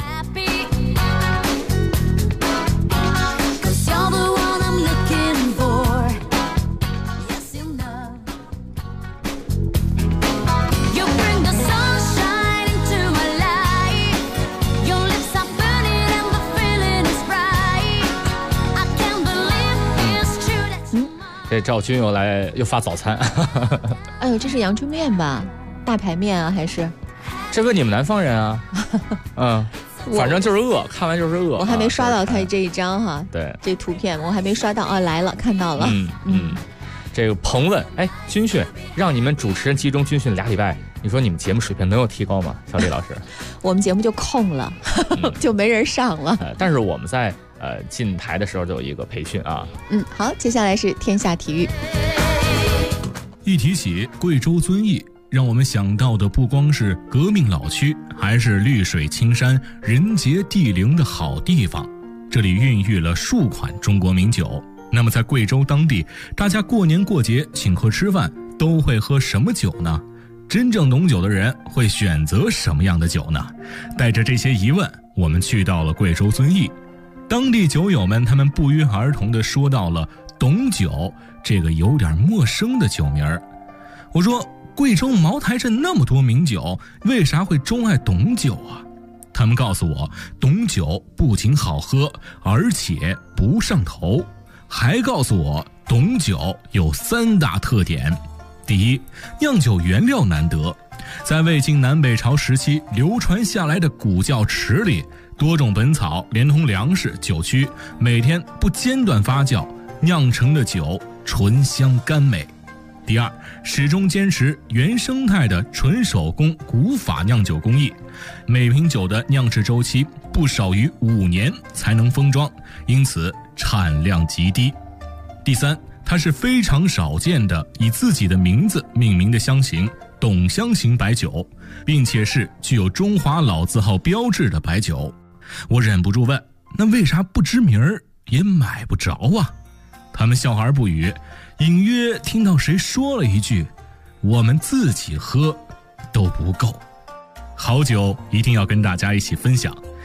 这赵军又发早餐。 哎呦，这是阳春面吧？大排面啊，还是？ 这个你们南方人啊？反正就是饿，看完就是饿。 我还没刷到他这一张哈， 对， 这图片我还没刷到啊，来了，看到了。 这个彭问，军训让你们主持人集中军训2礼拜，你说你们节目水平能有提高吗？小李老师， 我们节目就空了，就没人上了。 但是我们在进台的时候就有一个培训啊。 好，接下来是天下体育。 一提起贵州遵义，让我们想到的不光是革命老区，还是绿水青山、人杰地灵的好地方。这里孕育了数款中国名酒。那么在贵州当地，大家过年过节请客吃饭都会喝什么酒呢？真正懂酒的人会选择什么样的酒呢？带着这些疑问，我们去到了贵州遵义。当地酒友们他们不约而同地说到了董酒这个有点陌生的酒名儿。我说，贵州茅台镇那么多名酒，为啥会钟爱董酒啊？他们告诉我，董酒不仅好喝，而且不上头。还告诉我，董酒有3大特点。第一，酿酒原料难得，在魏晋南北朝时期流传下来的古窖池里，多种本草连同粮食、酒曲，每天不间断发酵，酿成的酒醇香甘美。第二，始终坚持原生态的纯手工古法酿酒工艺，每瓶酒的酿制周期不少于5年才能封装，因此产量极低。第三，它是非常少见的以自己的名字命名的香型董香型白酒，并且是具有中华老字号标志的白酒。我忍不住问，那为啥不知名儿也买不着啊？他们笑而不语，隐约听到谁说了一句，我们自己喝都不够。好酒一定要跟大家一起分享，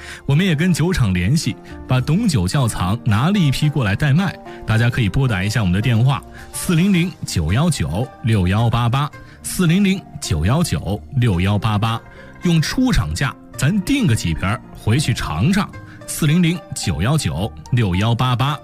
我们也跟酒厂联系，把董酒窖藏拿了一批过来代卖，大家可以拨打一下我们的电话400-919-6188 400-919-6188，用出厂价咱订个几瓶回去尝尝。400-919-6188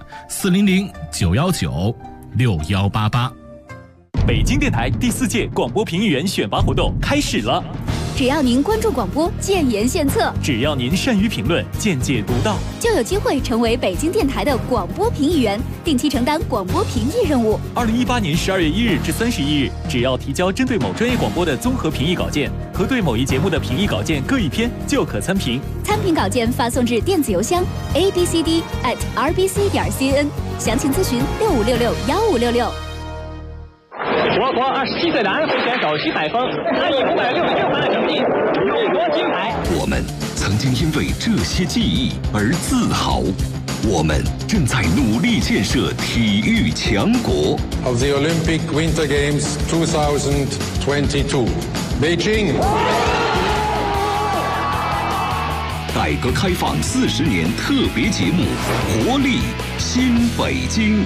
400-919-6188。 北京电台第4届广播评议员选拔活动开始了。 只要您关注广播，建言献策； 只要您善于评论，见解独到， 就有机会成为北京电台的广播评议员，定期承担广播评议任务。 2018年12月1日至31日，只要提交针对某专业广播的综合评议稿件和对某一节目的评议稿件各1篇，就可参评。 参评稿件发送至电子邮箱 abcd@rbc.cn， 详情咨询65661566。 我国27岁男会选手徐载峰，他以566分的成绩勇夺金牌。 我们曾经因为这些记忆而自豪，我们正在努力建设体育强国。 Of the Olympic Winter Games 2022, Beijing。 改革开放40年特别节目《活力新北京》。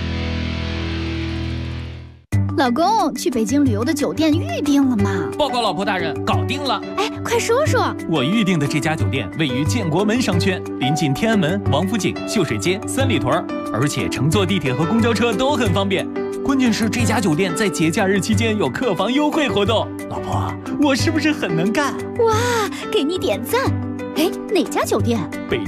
老公，去北京旅游的酒店预定了吗？ 报告老婆大人，搞定了。 哎，快说说。 我预定的这家酒店位于建国门商圈，临近天安门、王府井、秀水街、三里屯，而且乘坐地铁和公交车都很方便。关键是这家酒店在节假日期间有客房优惠活动。老婆，我是不是很能干？ 哇，给你点赞。哎，哪家酒店？ 北